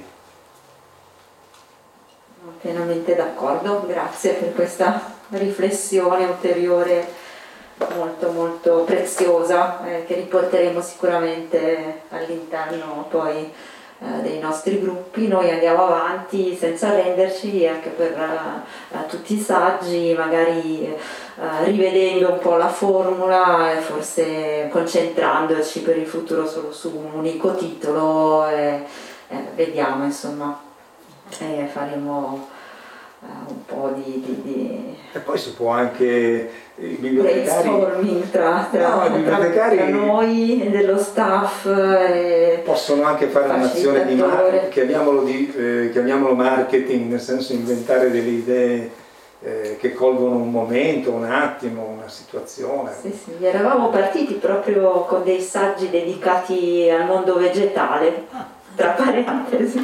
Pienamente d'accordo, grazie per questa riflessione ulteriore molto molto preziosa eh, che riporteremo sicuramente all'interno poi eh, dei nostri gruppi. Noi andiamo avanti senza arrenderci anche per eh, tutti i saggi, magari eh, rivedendo un po' la formula e forse concentrandoci per il futuro solo su un unico titolo e eh, vediamo, insomma, e faremo un po' di, di, di... E poi si può anche i bibliotecari brainstorming tra, tra, no, i bibliotecari tra noi e dello staff e possono anche fare un'azione di marketing, chiamiamolo, di, eh, chiamiamolo marketing, nel senso inventare delle idee eh, che colgono un momento, un attimo, una situazione. Sì, sì, eravamo partiti proprio con dei saggi dedicati al mondo vegetale, tra parentesi.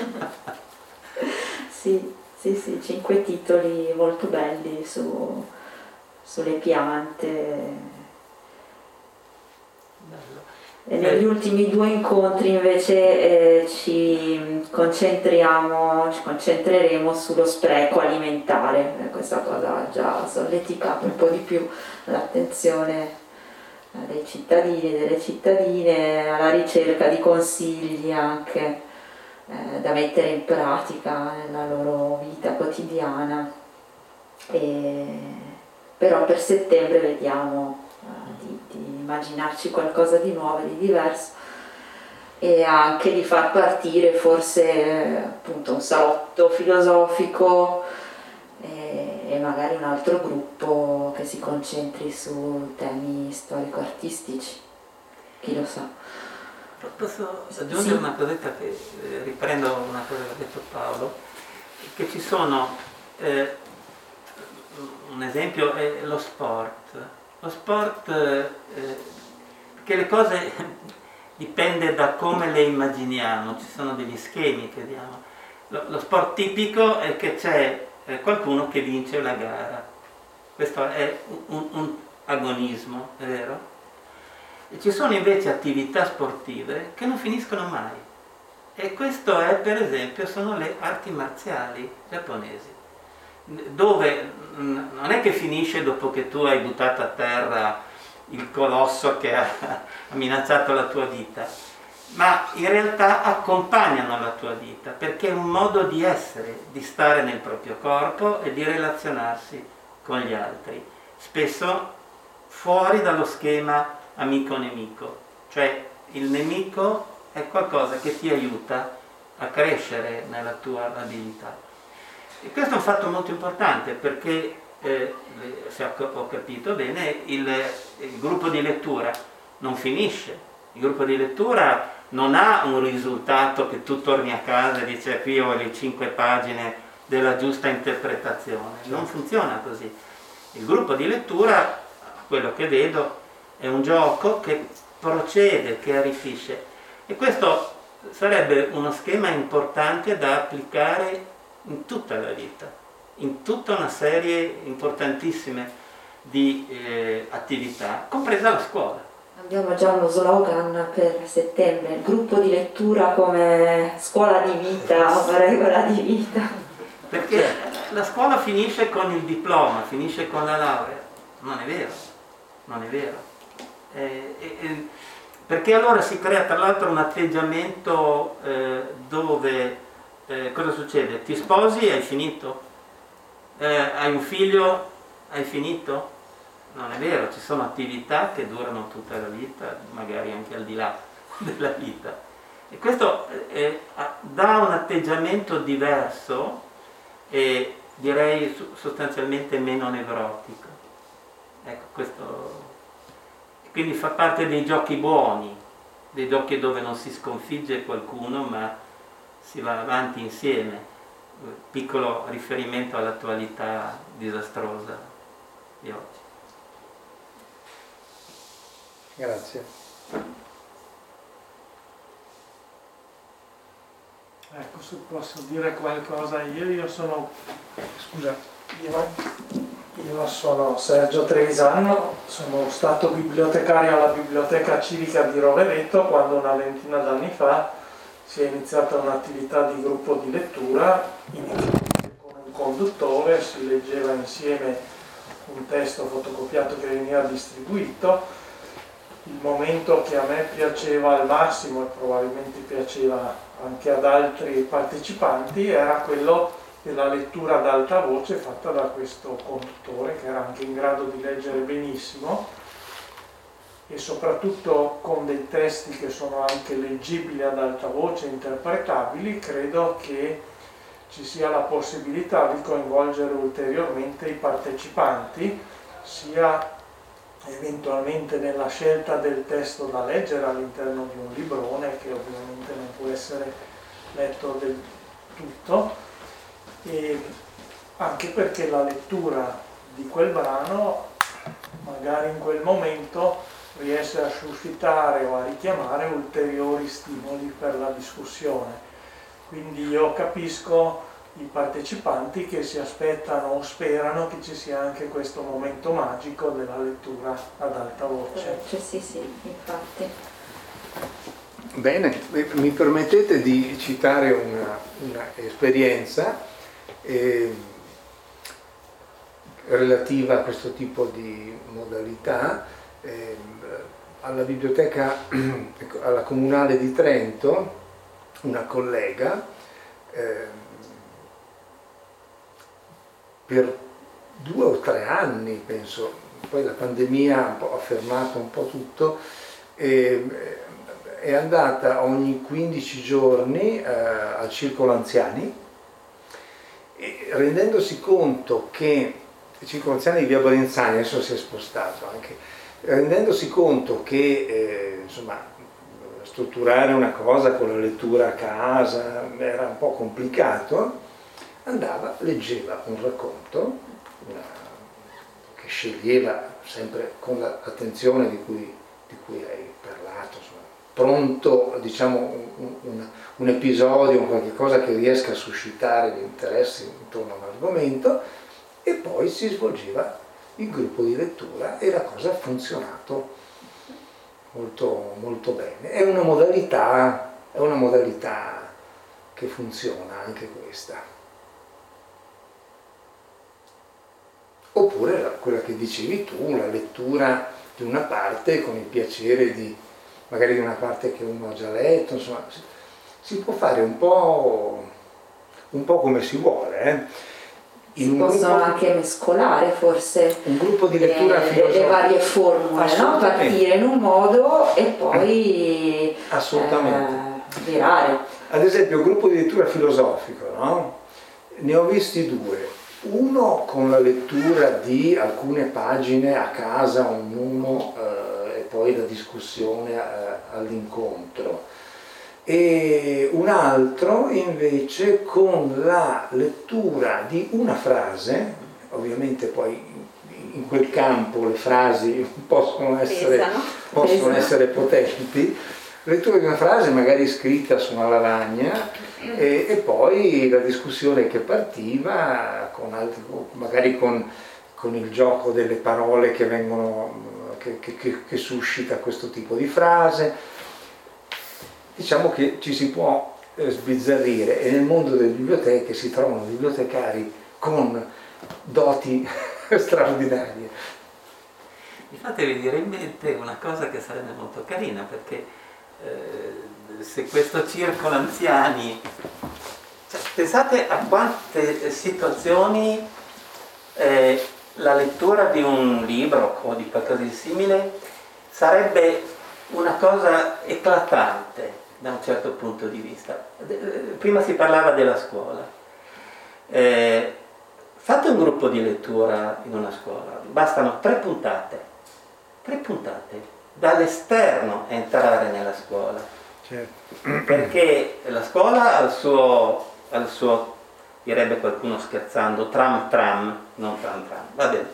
Sì. Sì, sì, cinque titoli molto belli su, sulle piante. Bello. E negli ultimi due incontri invece eh, ci concentriamo, ci concentreremo sullo spreco alimentare. E questa cosa ha già solleticato un po' di più l'attenzione dei cittadini e delle cittadine, alla ricerca di consigli anche da mettere in pratica nella loro vita quotidiana. E però per settembre vediamo uh, di, di immaginarci qualcosa di nuovo e di diverso, e anche di far partire forse appunto un salotto filosofico e, e magari un altro gruppo che si concentri su temi storico-artistici. chi lo sa. Posso aggiungere sì. una cosetta che eh, riprendo una cosa che ha detto Paolo, che ci sono, eh, un esempio è lo sport. Lo sport, eh, che le cose dipende da come le immaginiamo, ci sono degli schemi che diamo. Lo, lo sport tipico è che c'è eh, qualcuno che vince la gara, questo è un, un, un agonismo, è vero? E ci sono invece attività sportive che non finiscono mai, e questo è, per esempio, sono le arti marziali giapponesi, dove non è che finisce dopo che tu hai buttato a terra il colosso che ha, ha minacciato la tua vita, ma in realtà accompagnano la tua vita, perché è un modo di essere, di stare nel proprio corpo e di relazionarsi con gli altri, spesso fuori dallo schema amico-nemico, cioè il nemico è qualcosa che ti aiuta a crescere nella tua abilità. E questo è un fatto molto importante, perché, eh, se ho capito bene, il, il gruppo di lettura non finisce. Il gruppo di lettura non ha un risultato che tu torni a casa e dici qui ho le cinque pagine della giusta interpretazione. Non funziona così. Il gruppo di lettura, quello che vedo, è un gioco che procede, che arricchisce, e questo sarebbe uno schema importante da applicare in tutta la vita, in tutta una serie importantissime di eh, attività, compresa la scuola. Abbiamo già uno slogan per settembre, il gruppo di lettura come scuola di vita o regola di vita. Perché la scuola finisce con il diploma, finisce con la laurea. Non è vero, non è vero. Eh, eh, perché allora si crea tra l'altro un atteggiamento eh, dove eh, cosa succede? Ti sposi e hai finito? Eh, hai un figlio? Hai finito? Non è vero, ci sono attività che durano tutta la vita, magari anche al di là della vita, e questo eh, dà un atteggiamento diverso e direi sostanzialmente meno nevrotico. Ecco, questo quindi fa parte dei giochi buoni, dei giochi dove non si sconfigge qualcuno ma si va avanti insieme. Piccolo riferimento all'attualità disastrosa di oggi. Grazie. Ecco, se posso dire qualcosa io, io sono, scusa, io, io sono Sergio Trevisano, sono stato bibliotecario alla Biblioteca Civica di Rovereto quando una ventina d'anni fa si è iniziata un'attività di gruppo di lettura, inizialmente con un conduttore, si leggeva insieme un testo fotocopiato che veniva distribuito. Il momento che a me piaceva al massimo e probabilmente piaceva anche ad altri partecipanti era quello della lettura ad alta voce fatta da questo conduttore che era anche in grado di leggere benissimo e soprattutto con dei testi che sono anche leggibili ad alta voce, interpretabili. Credo che ci sia la possibilità di coinvolgere ulteriormente i partecipanti, sia eventualmente nella scelta del testo da leggere all'interno di un librone che ovviamente non può essere letto del tutto, e anche perché la lettura di quel brano magari in quel momento riesce a suscitare o a richiamare ulteriori stimoli per la discussione. Quindi io capisco i partecipanti che si aspettano o sperano che ci sia anche questo momento magico della lettura ad alta voce. Sì, sì, infatti. Bene, mi permettete di citare una, una esperienza eh, relativa a questo tipo di modalità. Eh, alla biblioteca, alla Comunale di Trento, una collega eh, per due o tre anni, penso, poi la pandemia ha, un po', ha fermato un po' tutto, e, è andata ogni quindici giorni eh, al Circolo Anziani, e rendendosi conto che il Circolo Anziani di Via Bolenzani adesso si è spostato anche, rendendosi conto che eh, insomma, strutturare una cosa con la lettura a casa era un po' complicato, andava, leggeva un racconto una, che sceglieva sempre con l'attenzione di cui, di cui hai parlato, insomma, pronto, diciamo, un, un, un episodio, qualche cosa che riesca a suscitare l'interesse intorno a un argomento, e poi si svolgeva il gruppo di lettura e la cosa ha funzionato molto, molto bene. È una modalità, è una modalità che funziona anche questa. Oppure la, quella che dicevi tu, la lettura di una parte con il piacere di magari di una parte che uno ha già letto, insomma, si, si può fare un po', un po' come si vuole. Eh. Si possono gruppo, anche mescolare forse un gruppo di lettura le, le varie formule, no? Partire in un modo e poi assolutamente eh, virare. Ad esempio il gruppo di lettura filosofico, no? Ne ho visti due, uno con la lettura di alcune pagine a casa ognuno eh, e poi la discussione eh, all'incontro, e un altro invece con la lettura di una frase. Ovviamente poi in quel campo le frasi possono essere, Pesano. possono Pesano. essere potenti, lettura di una frase magari scritta su una lavagna e, e poi la discussione che partiva con altri, magari con, con il gioco delle parole che vengono che, che, che suscita questo tipo di frase. Diciamo che ci si può sbizzarrire, e nel mondo delle biblioteche si trovano bibliotecari con doti straordinarie. Mi fate venire in mente una cosa che sarebbe molto carina, perché eh, se questo circolo anziani, cioè, pensate a quante situazioni eh, la lettura di un libro o di qualcosa di simile sarebbe una cosa eclatante da un certo punto di vista. Prima si parlava della scuola. Eh, fate un gruppo di lettura in una scuola, bastano tre puntate, tre puntate, dall'esterno entrare nella scuola. Certo. Perché la scuola ha il suo, ha il suo, direbbe qualcuno scherzando, tram tram, non tram tram, va bene.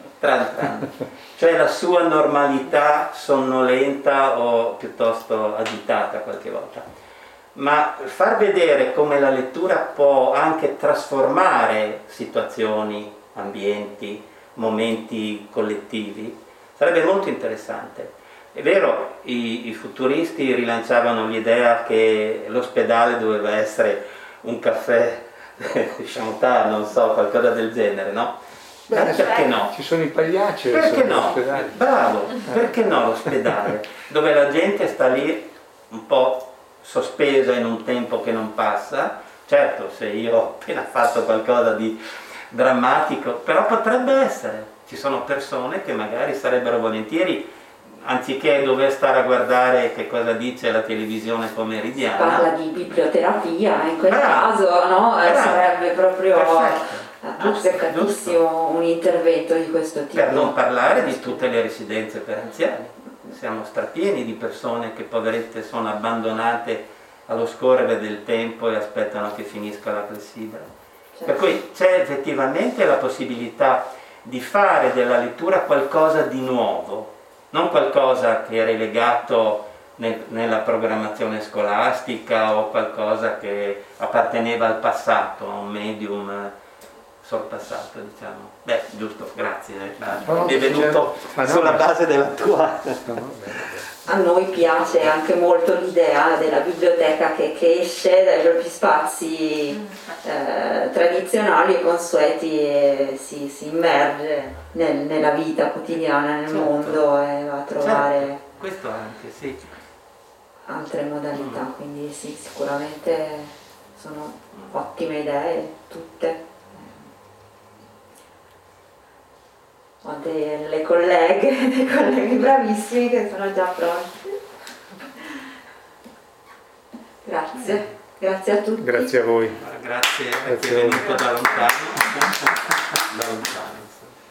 Cioè la sua normalità sonnolenta o piuttosto agitata qualche volta, ma far vedere come la lettura può anche trasformare situazioni, ambienti, momenti collettivi sarebbe molto interessante. È vero, i, i futuristi rilanciavano l'idea che l'ospedale doveva essere un caffè, diciamo ta, non so, qualcosa del genere, no? Beh, perché no? Ci sono i pagliacci. Perché no? Bravo, perché no l'ospedale? Dove la gente sta lì un po' sospesa in un tempo che non passa. Certo, se io ho appena fatto qualcosa di drammatico, però potrebbe essere. Ci sono persone che magari sarebbero volentieri, anziché dover stare a guardare che cosa dice la televisione pomeridiana. Si parla di biblioterapia, in quel Bravo. caso no? Bravo. Sarebbe proprio Perfetto. azzeccatissimo un intervento di questo tipo. Per non parlare di tutte le residenze per anziani. Siamo strapieni di persone che poverette sono abbandonate allo scorrere del tempo e aspettano che finisca la clessidra. Certo. Per cui c'è effettivamente la possibilità di fare della lettura qualcosa di nuovo, non qualcosa che è relegato nel, nella programmazione scolastica o qualcosa che apparteneva al passato, a un medium sorpassato, diciamo. Beh, giusto, grazie, no, mi è venuto no, sulla no, base della tua. No, no, a noi piace anche molto l'idea della biblioteca che, che esce dai propri spazi eh, tradizionali e consueti e si, si immerge nel, nella vita quotidiana, nel certo. mondo, e va a trovare certo. Questo anche, sì. altre modalità, mm. quindi sì, sicuramente sono ottime idee tutte. Ho delle colleghe, dei colleghi bravissimi che sono già pronti. Grazie, grazie a tutti. Grazie a voi. Grazie, Grazie che è venuto da lontano. da lontano.